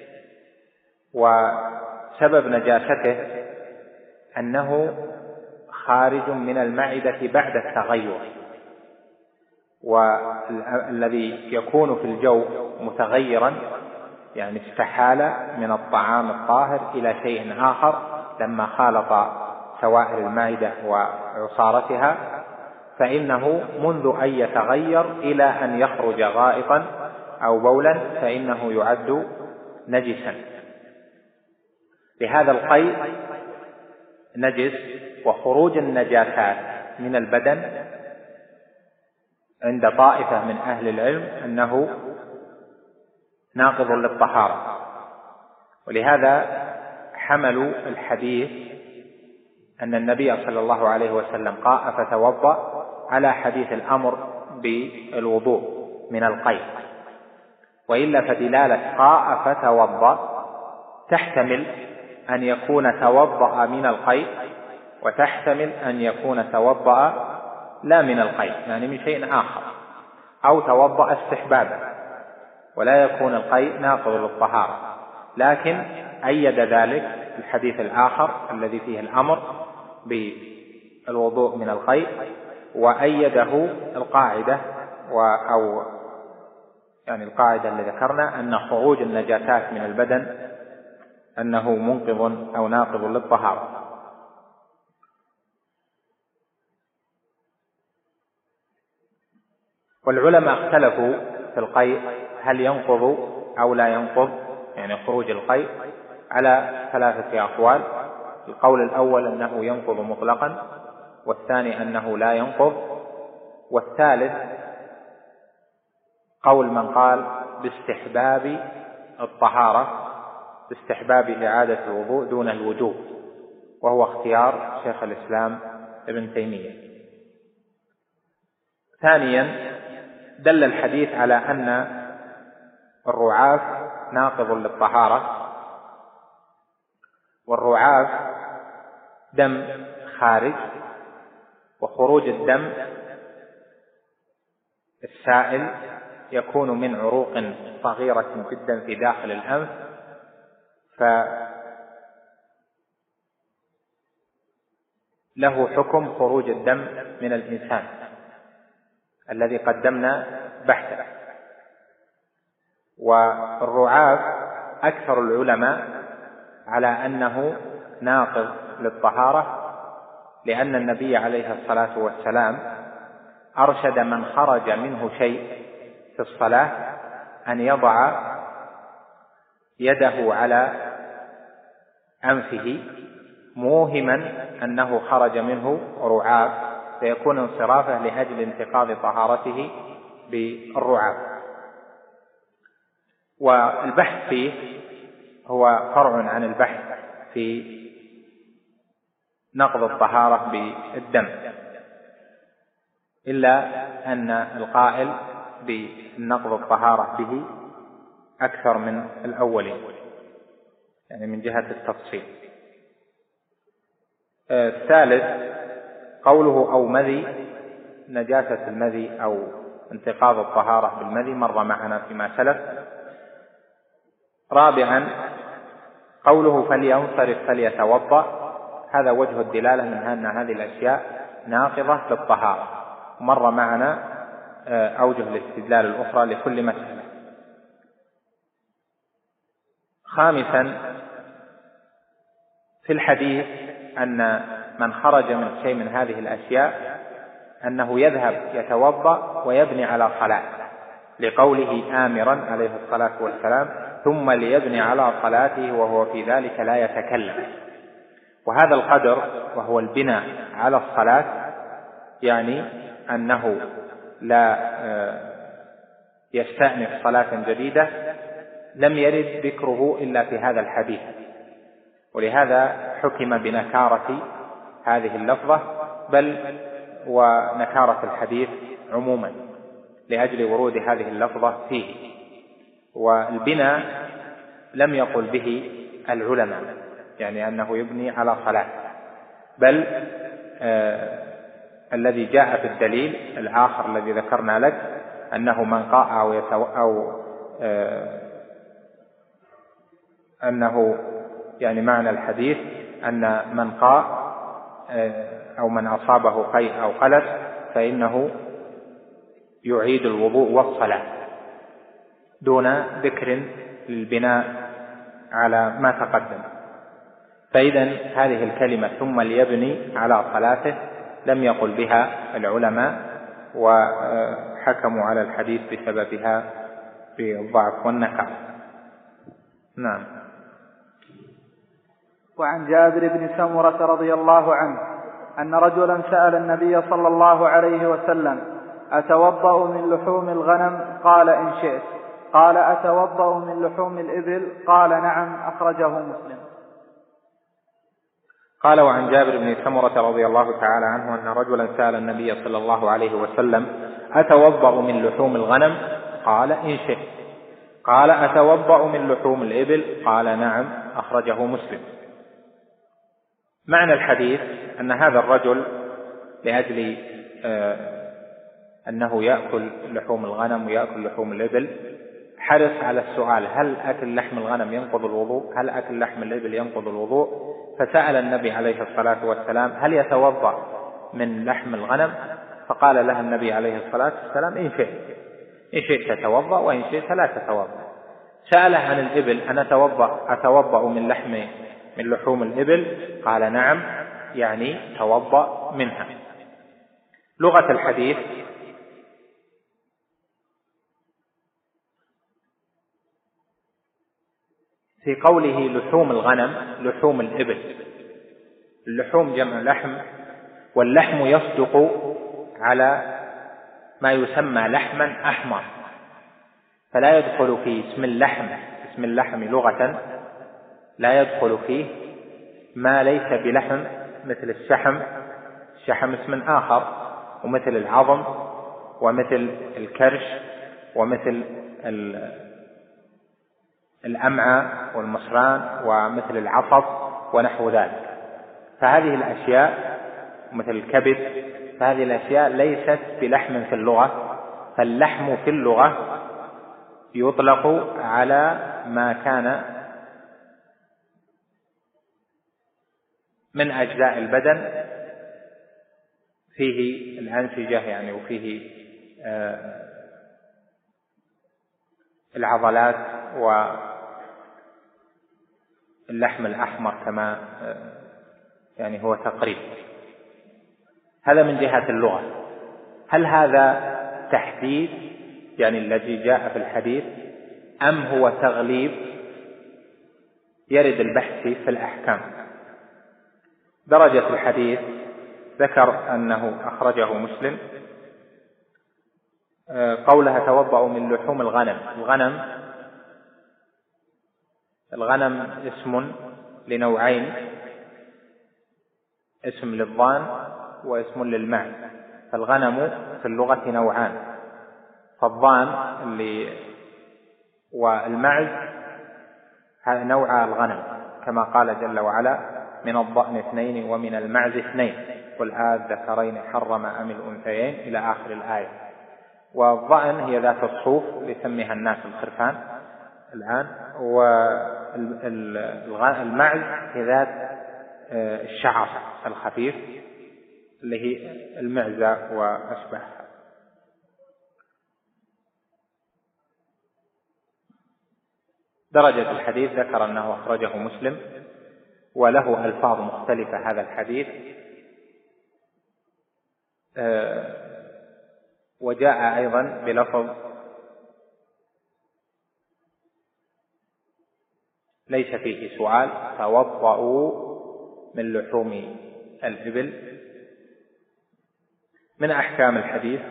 وسبب نجاسته أنه خارج من المعدة بعد التغير، والذي يكون في الجو متغيرا يعني استحال من الطعام الطاهر إلى شيء آخر لما خالط سوائل المعدة وعصارتها، فإنه منذ أن يتغير إلى أن يخرج غائطا أو بولا فإنه يعد نجسا. لهذا القيء نجس. وخروج النجاسات من البدن عند طائفة من أهل العلم أنه ناقض للطهارة، ولهذا حملوا الحديث أن النبي صلى الله عليه وسلم قاء فتوضأ على حديث الأمر بالوضوء من القيء، وإلا فدلالة قاء فتوضأ تحتمل أن يكون توضأ من القيء، وتحتمل أن يكون توضأ لا من القيء يعني من شيء آخر، أو توضأ استحبابا ولا يكون القيء ناقض للطهارة. لكن أيد ذلك الحديث الآخر الذي فيه الأمر بالوضوء من القيء، وأيده القاعدة أو يعني القاعدة اللي ذكرنا أن خروج النجاسات من البدن أنه منقض أو ناقض للطهارة. والعلماء اختلفوا في القيء هل ينقض أو لا ينقض، يعني خروج القيء، على 3 أقوال. القول الأول أنه ينقض مطلقا، والثاني أنه لا ينقض، والثالث قول من قال باستحباب الطهارة، باستحباب إعادة الوضوء دون الوجوب، وهو اختيار شيخ الإسلام ابن تيمية. ثانيا دل الحديث على أن الرعاف ناقض للطهارة، والرعاف دم خارج، وخروج الدم السائل يكون من عروق صغيرة جدا في داخل الأنف، فله حكم خروج الدم من الإنسان الذي قدمنا بحثه. والرعاف أكثر العلماء على أنه ناقض للطهارة، لأن النبي عليه الصلاة والسلام أرشد من خرج منه شيء في الصلاة أن يضع يده على أنفه موهما أنه خرج منه رعاف، فيكون انصرافه لأجل انتقاض طهارته بالرعاف. والبحث فيه هو فرع عن البحث في نقض الطهارة بالدم، إلا أن القائل بنقض الطهارة به أكثر من الأولين، يعني من جهة التفصيل. الثالث قوله أو مذي، نجاسة المذي أو انتقاض الطهارة بالمذي مر معنا فيما سلف. رابعا قوله فلينصرف فليتوضأ، هذا وجه الدلالة من أن هذه الأشياء ناقضة للطهارة، مر معنا أوجه الاستدلال الأخرى لكل مسألة. خامسا في الحديث أن من خرج من شيء من هذه الأشياء أنه يذهب يتوضأ ويبني على صلاة، لقوله آمرا عليه الصلاة والسلام ثم ليبني على صلاته وهو في ذلك لا يتكلم. وهذا القدر وهو البناء على الصلاة يعني أنه لا يستأنف صلاة جديدة، لم يرد ذكره إلا في هذا الحديث، ولهذا حكم بنكارة هذه اللفظة بل ونكارة الحديث عموما لأجل ورود هذه اللفظة فيه. والبناء لم يقل به العلماء يعني أنه يبني على صلاة، بل الذي جاء في الدليل الآخر الذي ذكرنا لك أنه من قاء أنه يعني معنى الحديث أن من قاء أو من أصابه قيء أو قلس فإنه يعيد الوضوء والصلاة، دون ذكر للبناء على ما تقدم. فإذا هذه الكلمة ثم ليبني على صلاته لم يقل بها العلماء، وحكموا على الحديث بسببها بالضعف والنكارة. نعم. وعن جابر بن سمرة رضي الله عنه أن رجلا سأل النبي صلى الله عليه وسلم أتوضأ من لحوم الغنم؟ قال إن شئت. قال أتوضأ من لحوم الإبل؟ قال نعم. أخرجه مسلم. قال وعن جابر بن سمرة رضي الله تعالى عنه أن رجلا سأل النبي صلى الله عليه وسلم أتوضأ من لحوم الغنم؟ قال إن شئت. قال أتوضأ من لحوم الإبل؟ قال نعم. أخرجه مسلم. معنى الحديث أن هذا الرجل لأجل أنه يأكل لحوم الغنم ويأكل لحوم الإبل حرص على السؤال هل أكل لحم الغنم ينقض الوضوء؟ هل أكل لحم الإبل ينقض الوضوء؟ فسأل النبي عليه الصلاة والسلام هل يتوضأ من لحم الغنم؟ فقال له النبي عليه الصلاة والسلام إن شئت تتوضأ وإن شئت لا تتوضأ. سأله عن الإبل أنا أتوضأ من لحوم الإبل؟ قال نعم، يعني توضأ منها. لغة الحديث في قوله لحوم الغنم لحوم الإبل، اللحوم جمع لحم، واللحم يصدق على ما يسمى لحما أحمر، فلا يدخل في اسم اللحم لغة لا يدخل فيه ما ليس بلحم، مثل الشحم اسم آخر، ومثل العظم ومثل الكرش ومثل الأمعاء والمصران ومثل العصب ونحو ذلك. فهذه الأشياء مثل الكبد، فهذه الأشياء ليست بلحم في اللغة، فاللحم في اللغة يطلق على ما كان من أجزاء البدن فيه الأنسجة يعني وفيه العضلات واللحم الأحمر كما يعني هو تقريب. هذا من جهة اللغة. هل هذا تحديد يعني الذي جاء في الحديث أم هو تغليب؟ يرد البحث في الأحكام. درجة الحديث ذكر أنه أخرجه مسلم قولها توضأ من لحوم الغنم. الغنم اسم لنوعين، اسم للضان واسم للمعز. فالغنم في اللغة نوعان، فالضان والمعز نوع الغنم، كما قال جل وعلا من الضأن 2 ومن المعز 2 قل الذكرين حرم أم الأنثيين إلى آخر الآية. والضأن هي ذات الصوف ليسميها الناس الخرفان الآن، والمعز هي ذات الشعر الخفيف اللي هي المعزة وأشباهها. درجة الحديث ذكر أنه أخرجه مسلم وله ألفاظ مختلفة هذا الحديث، وجاء أيضا بلفظ ليس فيه سؤال توضأوا من لحوم الإبل. من أحكام الحديث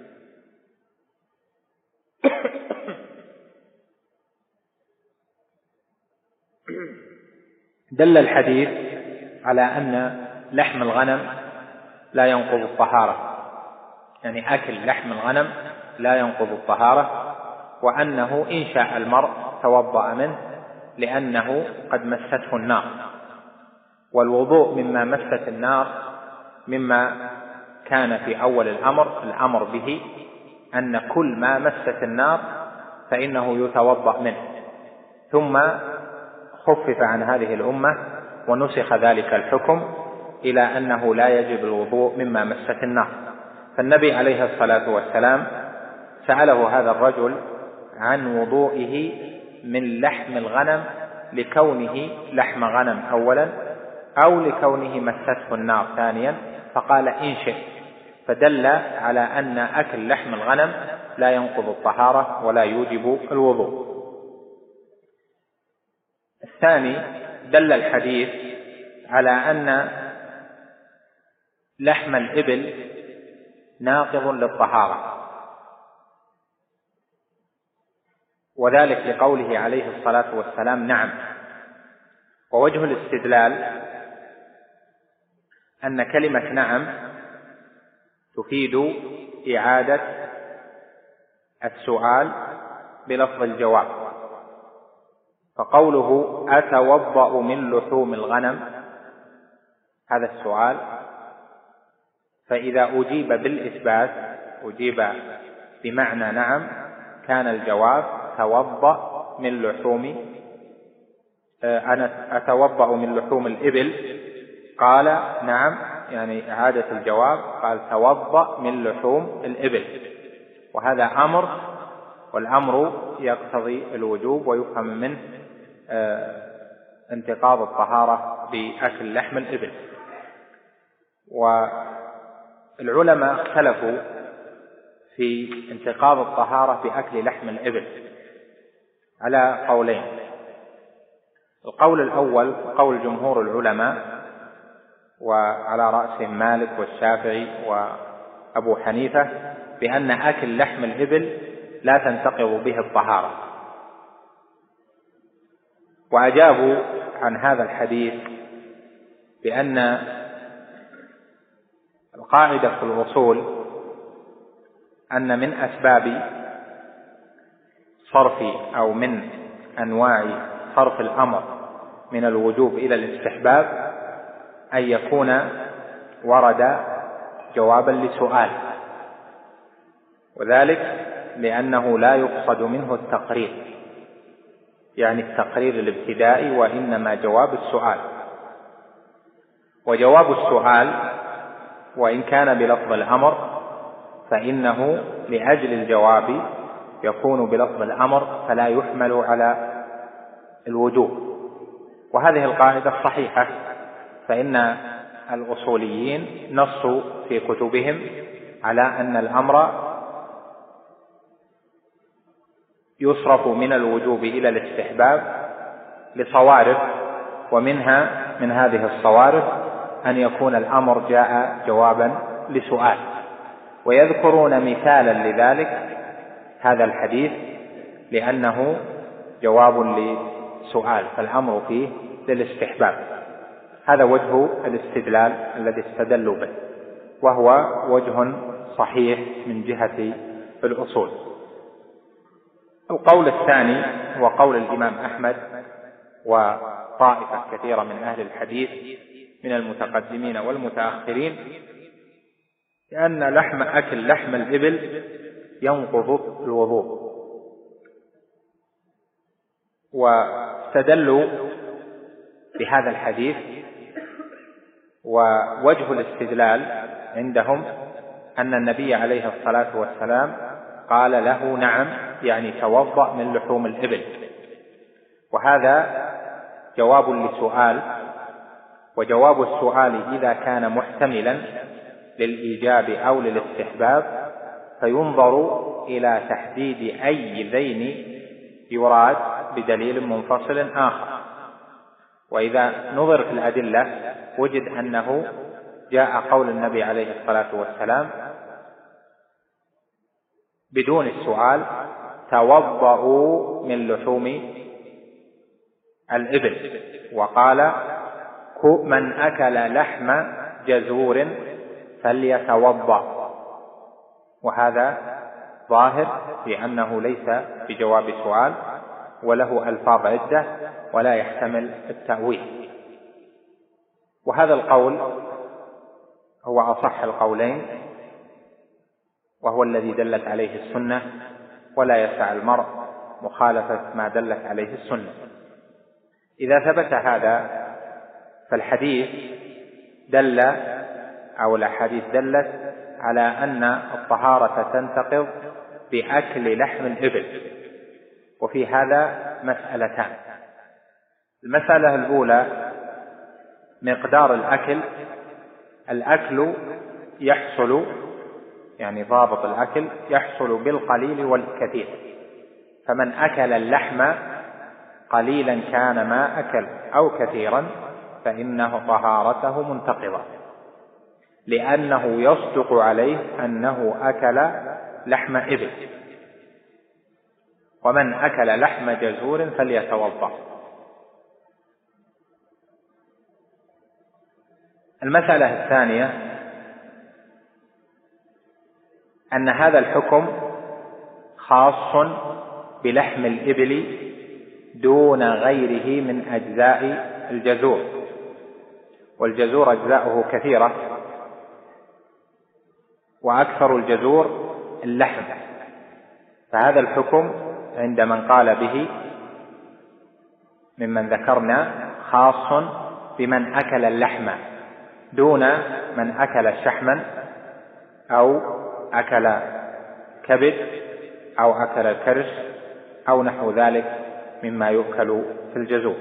دل الحديث على أن لحم الغنم لا ينقض الطهارة، يعني أكل لحم الغنم لا ينقض الطهارة، وأنه إن شاء المرء توضأ منه لأنه قد مسته النار. والوضوء مما مست النار مما كان في أول الأمر به أن كل ما مست النار فإنه يتوضأ منه، ثم خفف عن هذه الأمة ونسخ ذلك الحكم إلى أنه لا يجب الوضوء مما مست النار. فالنبي عليه الصلاة والسلام سأله هذا الرجل عن وضوئه من لحم الغنم لكونه لحم غنم أولا أو لكونه مسته النار ثانيا، فقال إن شئت، فدل على أن أكل لحم الغنم لا ينقض الطهارة ولا يوجب الوضوء. الثاني دل الحديث على أن لحم الإبل ناقض للطهارة، وذلك لقوله عليه الصلاة والسلام نعم. ووجه الاستدلال أن كلمة نعم تفيد إعادة السؤال بلفظ الجواب، فقوله أتوضأ من لحوم الغنم هذا السؤال، فإذا أجيب بالإثبات أجيب بمعنى نعم كان الجواب توضأ من لحوم أنا أتوضأ من لحوم الإبل، قال نعم يعني إعادة الجواب قال توضأ من لحوم الإبل، وهذا أمر، والأمر يقتضي الوجوب ويفهم منه انتقاض الطهارة بأكل لحم الإبل. والعلماء اختلفوا في انتقاض الطهارة بأكل لحم الإبل على قولين. القول الأول قول جمهور العلماء وعلى رأسهم مالك والشافعي وأبو حنيفة بأن أكل لحم الإبل لا تنتقض به الطهارة، وأجابوا عن هذا الحديث بأن القاعدة في الأصول أن من أسباب صرف أو من أنواع صرف الأمر من الوجوب إلى الاستحباب أن يكون ورد جوابا لسؤال، وذلك لأنه لا يقصد منه التقرير، يعني التقرير الابتدائي، وإنما جواب السؤال. وجواب السؤال وإن كان بلفظ الأمر فإنه لأجل الجواب يكون بلفظ الأمر فلا يحمل على الوجوب. وهذه القاعدة الصحيحة، فإن الأصوليين نصوا في كتبهم على أن الأمر يصرف من الوجوب إلى الاستحباب لصوارف، ومنها من هذه الصوارف أن يكون الأمر جاء جوابا لسؤال. ويذكرون مثالا لذلك هذا الحديث لأنه جواب لسؤال، فالأمر فيه للاستحباب. هذا وجه الاستدلال الذي استدلوا به، وهو وجه صحيح من جهة الأصول. القول الثاني هو قول الإمام أحمد وطائفة كثيرة من أهل الحديث من المتقدمين والمتأخرين، لأن أكل لحم الإبل ينقض الوضوء. واستدلوا بهذا الحديث، ووجه الاستدلال عندهم أن النبي عليه الصلاة والسلام قال له نعم، يعني توضأ من لحوم الإبل، وهذا جواب لسؤال. وجواب السؤال إذا كان محتملا للإيجاب أو للاستحباب فينظر إلى تحديد أي ذين يراد بدليل منفصل آخر. وإذا نظر في الأدلة وجد أنه جاء قول النبي عليه الصلاة والسلام بدون السؤال: توضؤوا من لحوم الإبل. وقال: من أكل لحم جزور فليتوضأ. وهذا ظاهر في أنه ليس بجواب سؤال، وله ألفاظ عدة ولا يحتمل التأويل. وهذا القول هو أصح القولين، وهو الذي دلت عليه السنة، ولا يسع المرء مخالفة ما دلت عليه السنة. إذا ثبت هذا فالحديث دل أو الأحاديث دلت على أن الطهارة تنتقض بأكل لحم الإبل. وفي هذا مسألتان: المسألة الأولى مقدار الأكل يحصل، يعني ضابط الأكل يحصل بالقليل والكثير، فمن أكل اللحم قليلا كان ما أكل أو كثيرا فإنه طهارته منتقضة، لأنه يصدق عليه أنه أكل لحم إبل. ومن أكل لحم جزور فليتوضأ. المسألة الثانية أن هذا الحكم خاص بلحم الإبل دون غيره من أجزاء الجزور، والجزور أجزاؤه كثيرة، وأكثر الجزور اللحم. فهذا الحكم عند من قال به ممن ذكرنا خاص بمن أكل اللحم دون من أكل شحما أو أكل كبد أو أكل الكرش أو نحو ذلك مما يؤكل في الجزور.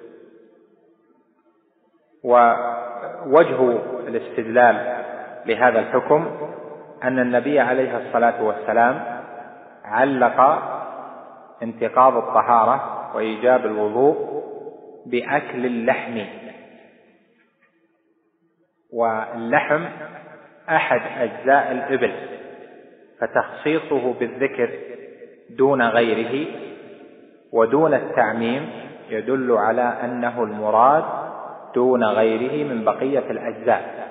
ووجه الاستدلال لهذا الحكم أن النبي عليه الصلاة والسلام علق انتقاض الطهارة وإيجاب الوضوء بأكل اللحم، واللحم أحد أجزاء الإبل، فتخصيصه بالذكر دون غيره ودون التعميم يدل على أنه المراد دون غيره من بقية الأجزاء.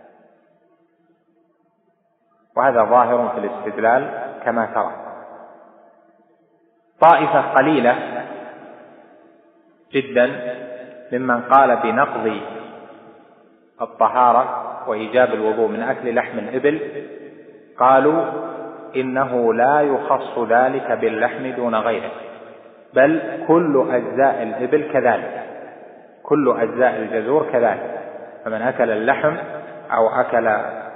وهذا ظاهر في الاستدلال كما ترى. طائفة قليلة جدا ممن قال بنقض الطهارة وإيجاب الوضوء من أكل لحم الإبل قالوا إنه لا يخص ذلك باللحم دون غيره، بل كل أجزاء الإبل كذلك، كل أجزاء الجزور كذلك. فمن أكل اللحم أو أكل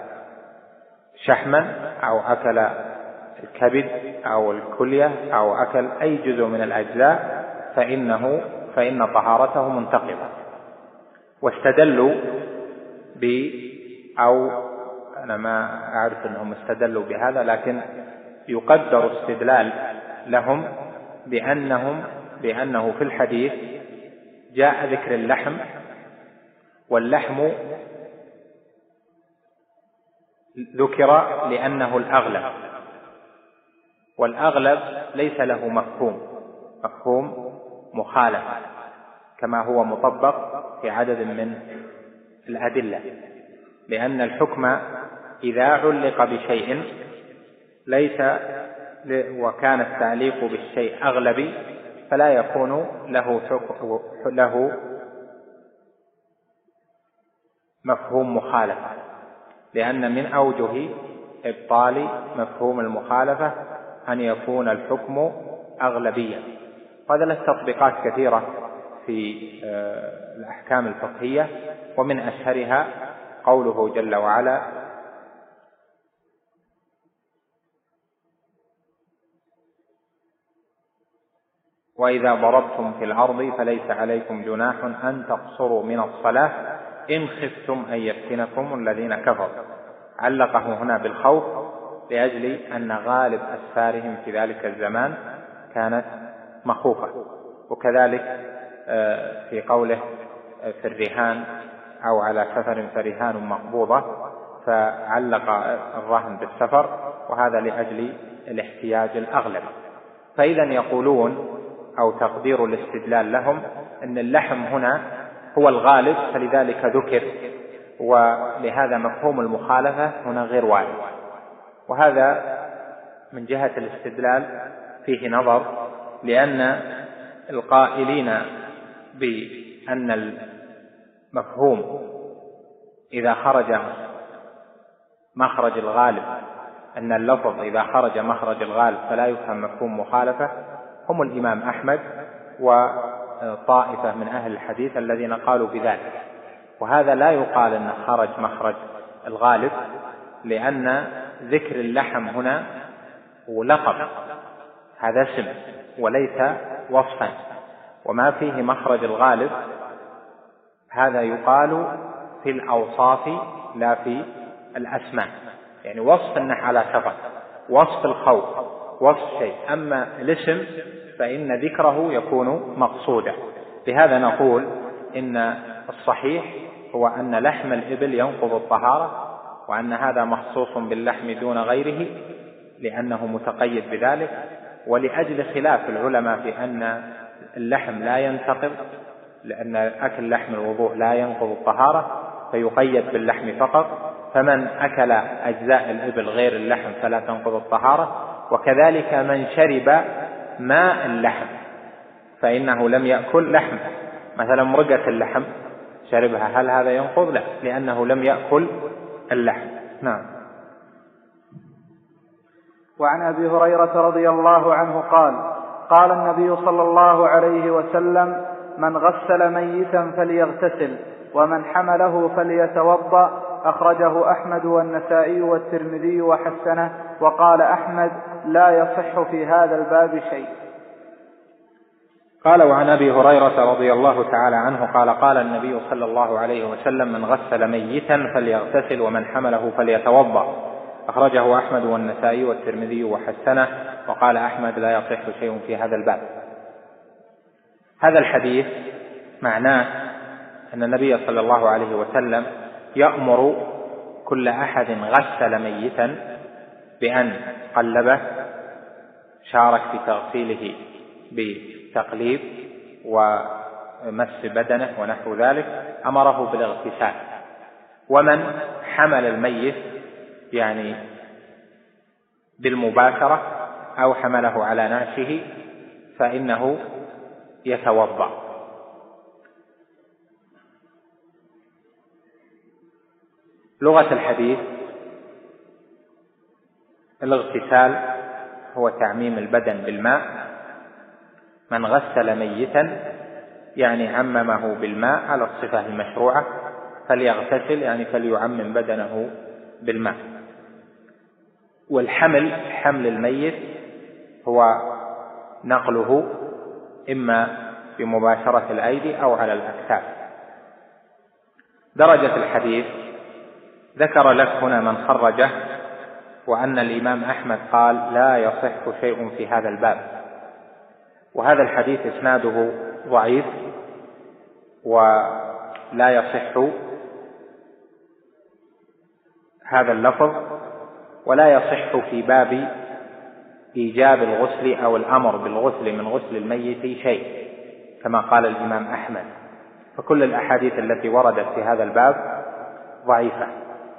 شحما أو أكل الكبد أو الكلية أو أكل أي جزء من الأجزاء فإن طهارته منتقضة. واستدلوا أو أنا ما أعرف أنهم استدلوا بهذا، لكن يقدر استدلال لهم بأنه في الحديث جاء ذكر اللحم، واللحم ذكر لأنه الأغلب، والأغلب ليس له مفهوم مخالفة كما هو مطبق في عدد من الأدلة، لأن الحكم إذا علق بشيء ليس وكان التعليق بالشيء أغلبي فلا يكون له مفهوم مخالفة، لأن من أوجه إبطال مفهوم المخالفة أن يكون الحكم أغلبيا. وهذا له تطبيقات كثيرة في الأحكام الفقهية، ومن أشهرها قوله جل وعلا: وإذا ضربتم في الأرض فليس عليكم جناح أن تقصروا من الصلاة إن خفتم أن يفتنكم الذين كفروا. علقه هنا بالخوف لأجل أن غالب أسفارهم في ذلك الزمان كانت مخوفة. وكذلك في قوله في الرهان أو على سفر فرهان مقبوضة، فعلق الرهن بالسفر، وهذا لأجل الاحتياج الأغلب. فإذا يقولون أو تقدير الاستدلال لهم أن اللحم هنا هو الغالب فلذلك ذكر، ولهذا مفهوم المخالفة هنا غير وارد. وهذا من جهة الاستدلال فيه نظر، لأن القائلين بأن المفهوم إذا خرج مخرج الغالب، أن اللفظ إذا خرج مخرج الغالب فلا يفهم مفهوم مخالفة، هم الإمام أحمد وطائفة من أهل الحديث الذين قالوا بذلك. وهذا لا يقال أن خرج مخرج الغالب، لأن ذكر اللحم هنا هو لقب، هذا اسم وليس وصفا، وما فيه مخرج الغالب هذا يقال في الأوصاف لا في الأسماء. يعني وصف النحو على سفر، وصف الخوف، وصف شيء، أما الاسم فإن ذكره يكون مقصودا. بهذا نقول إن الصحيح هو أن لحم الإبل ينقض الطهارة، وأن هذا مخصوص باللحم دون غيره لأنه متقيد بذلك، ولأجل خلاف العلماء في أن اللحم لا ينتقض، لأن أكل لحم الوضوء لا ينقض الطهارة فيقيد باللحم فقط، فمن أكل أجزاء الإبل غير اللحم فلا تنقض الطهارة. وكذلك من شرب ماء اللحم فإنه لم يأكل لحم، مثلا مرقة اللحم شربها، هل هذا ينقض؟ لا، لأنه لم يأكل اللحم. نعم. وعن أبي هريرة رضي الله عنه قال النبي صلى الله عليه وسلم: من غسل ميتا فليغتسل، ومن حمله فليتوضأ. أخرجه أحمد والنسائي والترمذي وحسنه، وقال أحمد: لا يصح في هذا الباب شيء. قال: وعن أبي هريرة رضي الله تعالى عنه قال النبي صلى الله عليه وسلم: من غسل ميتا فليغتسل، ومن حمله فليتوضأ. أخرجه أحمد والنسائي والترمذي وحسنه، وقال أحمد: لا يصح شيء في هذا الباب. هذا الحديث معناه أن النبي صلى الله عليه وسلم يأمر كل أحد غسل ميتا بأن قلبه، شارك في تغسيله بتقليب ومس بدنه ونحو ذلك، أمره بالاغتسال. ومن حمل الميت يعني بالمباشرة أو حمله على نعشه فإنه يتوضأ. لغة الحديث الاغتسال هو تعميم البدن بالماء. من غسل ميتا يعني عممه بالماء على الصفة المشروعة، فليغتسل يعني فليعمم بدنه بالماء. والحمل، حمل الميت، هو نقله إما بمباشرة الأيدي أو على الأكتاف. درجة الحديث ذكر لك هنا من خرجه، وأن الإمام أحمد قال لا يصح شيء في هذا الباب، وهذا الحديث إسناده ضعيف ولا يصح هذا اللفظ، ولا يصح في باب إيجاب الغسل أو الأمر بالغسل من غسل الميت شيء كما قال الإمام أحمد، فكل الأحاديث التي وردت في هذا الباب ضعيفة.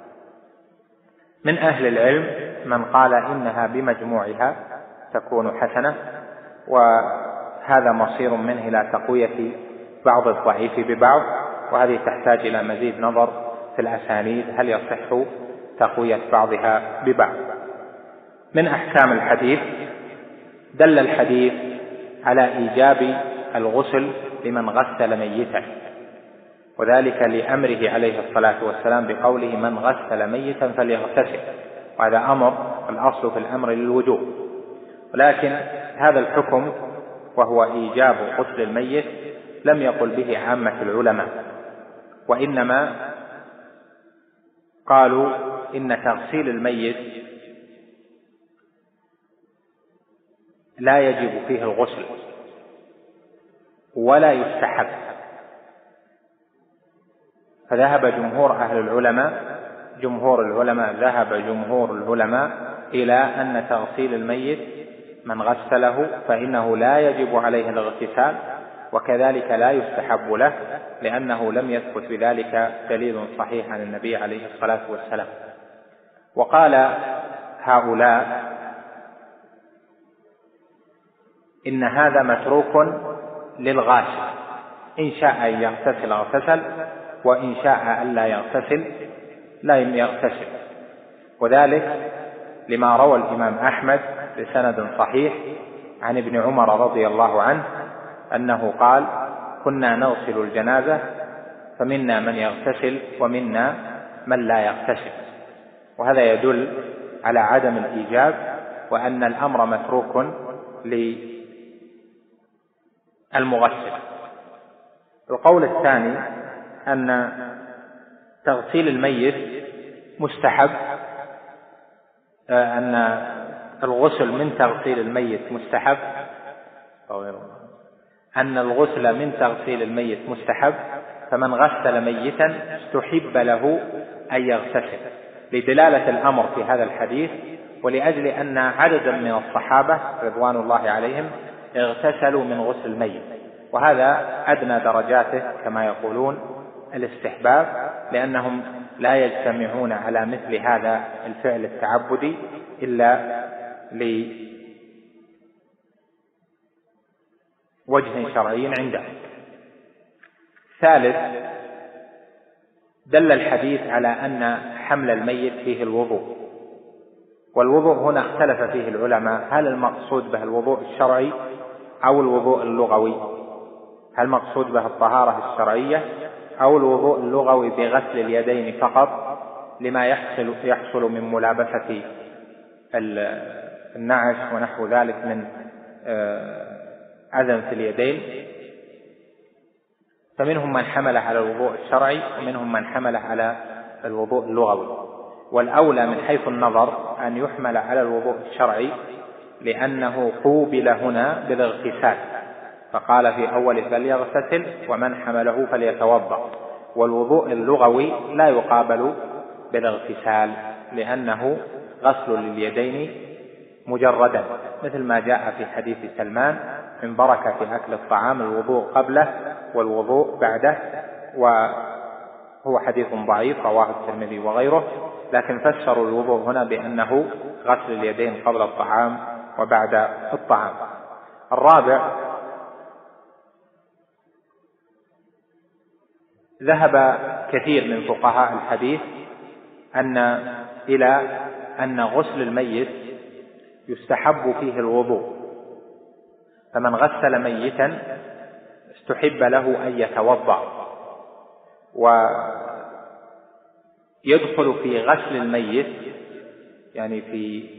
من أهل العلم من قال إنها بمجموعها تكون حسنة، وهذا مصير منه إلى تقوية بعض الضعيف ببعض، وهذه تحتاج إلى مزيد نظر في الأسانيد هل يصح تقوية بعضها ببعض. من أحكام الحديث دل الحديث على إيجاب الغسل لمن غسل ميتا، وذلك لأمره عليه الصلاة والسلام بقوله من غسل ميتا فليغتسل، وهذا أمر الأصل في الأمر للوجوب. ولكن هذا الحكم وهو إيجاب غسل الميت لم يقل به عامة العلماء، وإنما قالوا إن تغسيل الميت لا يجب فيه الغسل ولا يستحب. فذهب جمهور العلماء إلى أن تغسيل الميت من غسله فإنه لا يجب عليه الاغتسال، وكذلك لا يستحب له، لأنه لم يثبت بذلك دليل صحيح عن النبي عليه الصلاة والسلام. وقال هؤلاء إن هذا متروك للغاسل، إن شاء أن يغتسل اغتسل، وإن شاء أن لا يغتسل لم يغتسل، وذلك لما روى الإمام أحمد بسند صحيح عن ابن عمر رضي الله عنه أنه قال كنا نغسل الجنازة فمنا من يغتسل ومنا من لا يغتسل، وهذا يدل على عدم الإيجاب وأن الأمر متروك للمغسل. القول الثاني أن تغسيل الميت مستحب، أن الغسل من تغسيل الميت مستحب، أن الغسل من تغسيل الميت مستحب، فمن غسل ميتا استحب له أن يغتسل، لدلالة الأمر في هذا الحديث، ولأجل أن عددا من الصحابة رضوان الله عليهم اغتسلوا من غسل الميت، وهذا أدنى درجاته كما يقولون الاستحباب، لأنهم لا يجتمعون على مثل هذا الفعل التعبدي إلا لوجه شرعي عندهم. ثالث، دل الحديث على أن حمل الميت فيه الوضوء، والوضوء هنا اختلف فيه العلماء، هل المقصود به الوضوء الشرعي أو الوضوء اللغوي؟ هل مقصود به الطهارة الشرعية أو الوضوء اللغوي بغسل اليدين فقط لما يحصل من ملابسة النعش ونحو ذلك من أذى في اليدين؟ فمنهم من حمله على الوضوء الشرعي ومنهم من حمله على الوضوء اللغوي، والأولى من حيث النظر أن يحمل على الوضوء الشرعي، لأنه قوبل هنا بالاغتسال، فقال في أوله فليغتسل ومن حمله فليتوضأ. والوضوء اللغوي لا يقابل بالاغتسال، لأنه غسل لليدين مجردا، مثل ما جاء في حديث سلمان من بركة أكل الطعام الوضوء قبله والوضوء بعده، وهو حديث ضعيف رواه الترمذي وغيره، لكن فسروا الوضوء هنا بأنه غسل اليدين قبل الطعام وبعد الطعام. الرابع، ذهب كثير من فقهاء الحديث إلى أن غسل الميت يستحب فيه الوضوء، فمن غسل ميتا استحب له أن يتوضأ. ويدخل في غسل الميت، يعني في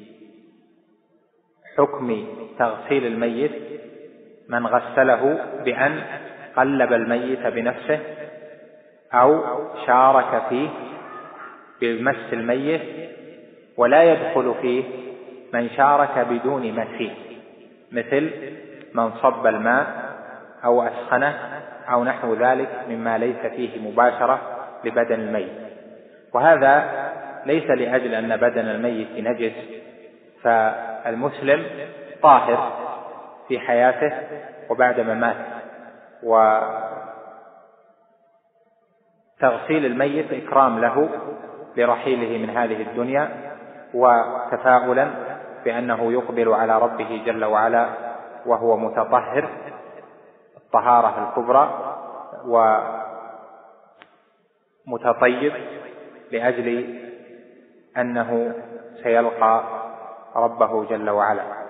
حكم تغسيل الميت، من غسله بأن قلب الميت بنفسه أو شارك فيه بمس الميت، ولا يدخل فيه من شارك بدون مس، مثل من صب الماء أو أسخنه أو نحو ذلك مما ليس فيه مباشرة لبدن الميت. وهذا ليس لأجل أن بدن الميت نجس، فالمسلم طاهر في حياته وبعد مماته، وتغسيل الميت إكرام له لرحيله من هذه الدنيا، وتفاؤلا بأنه يقبل على ربه جل وعلا وهو متطهر الطهارة الكبرى ومتطيب، لأجل أنه سيلقى ربه جل وعلا.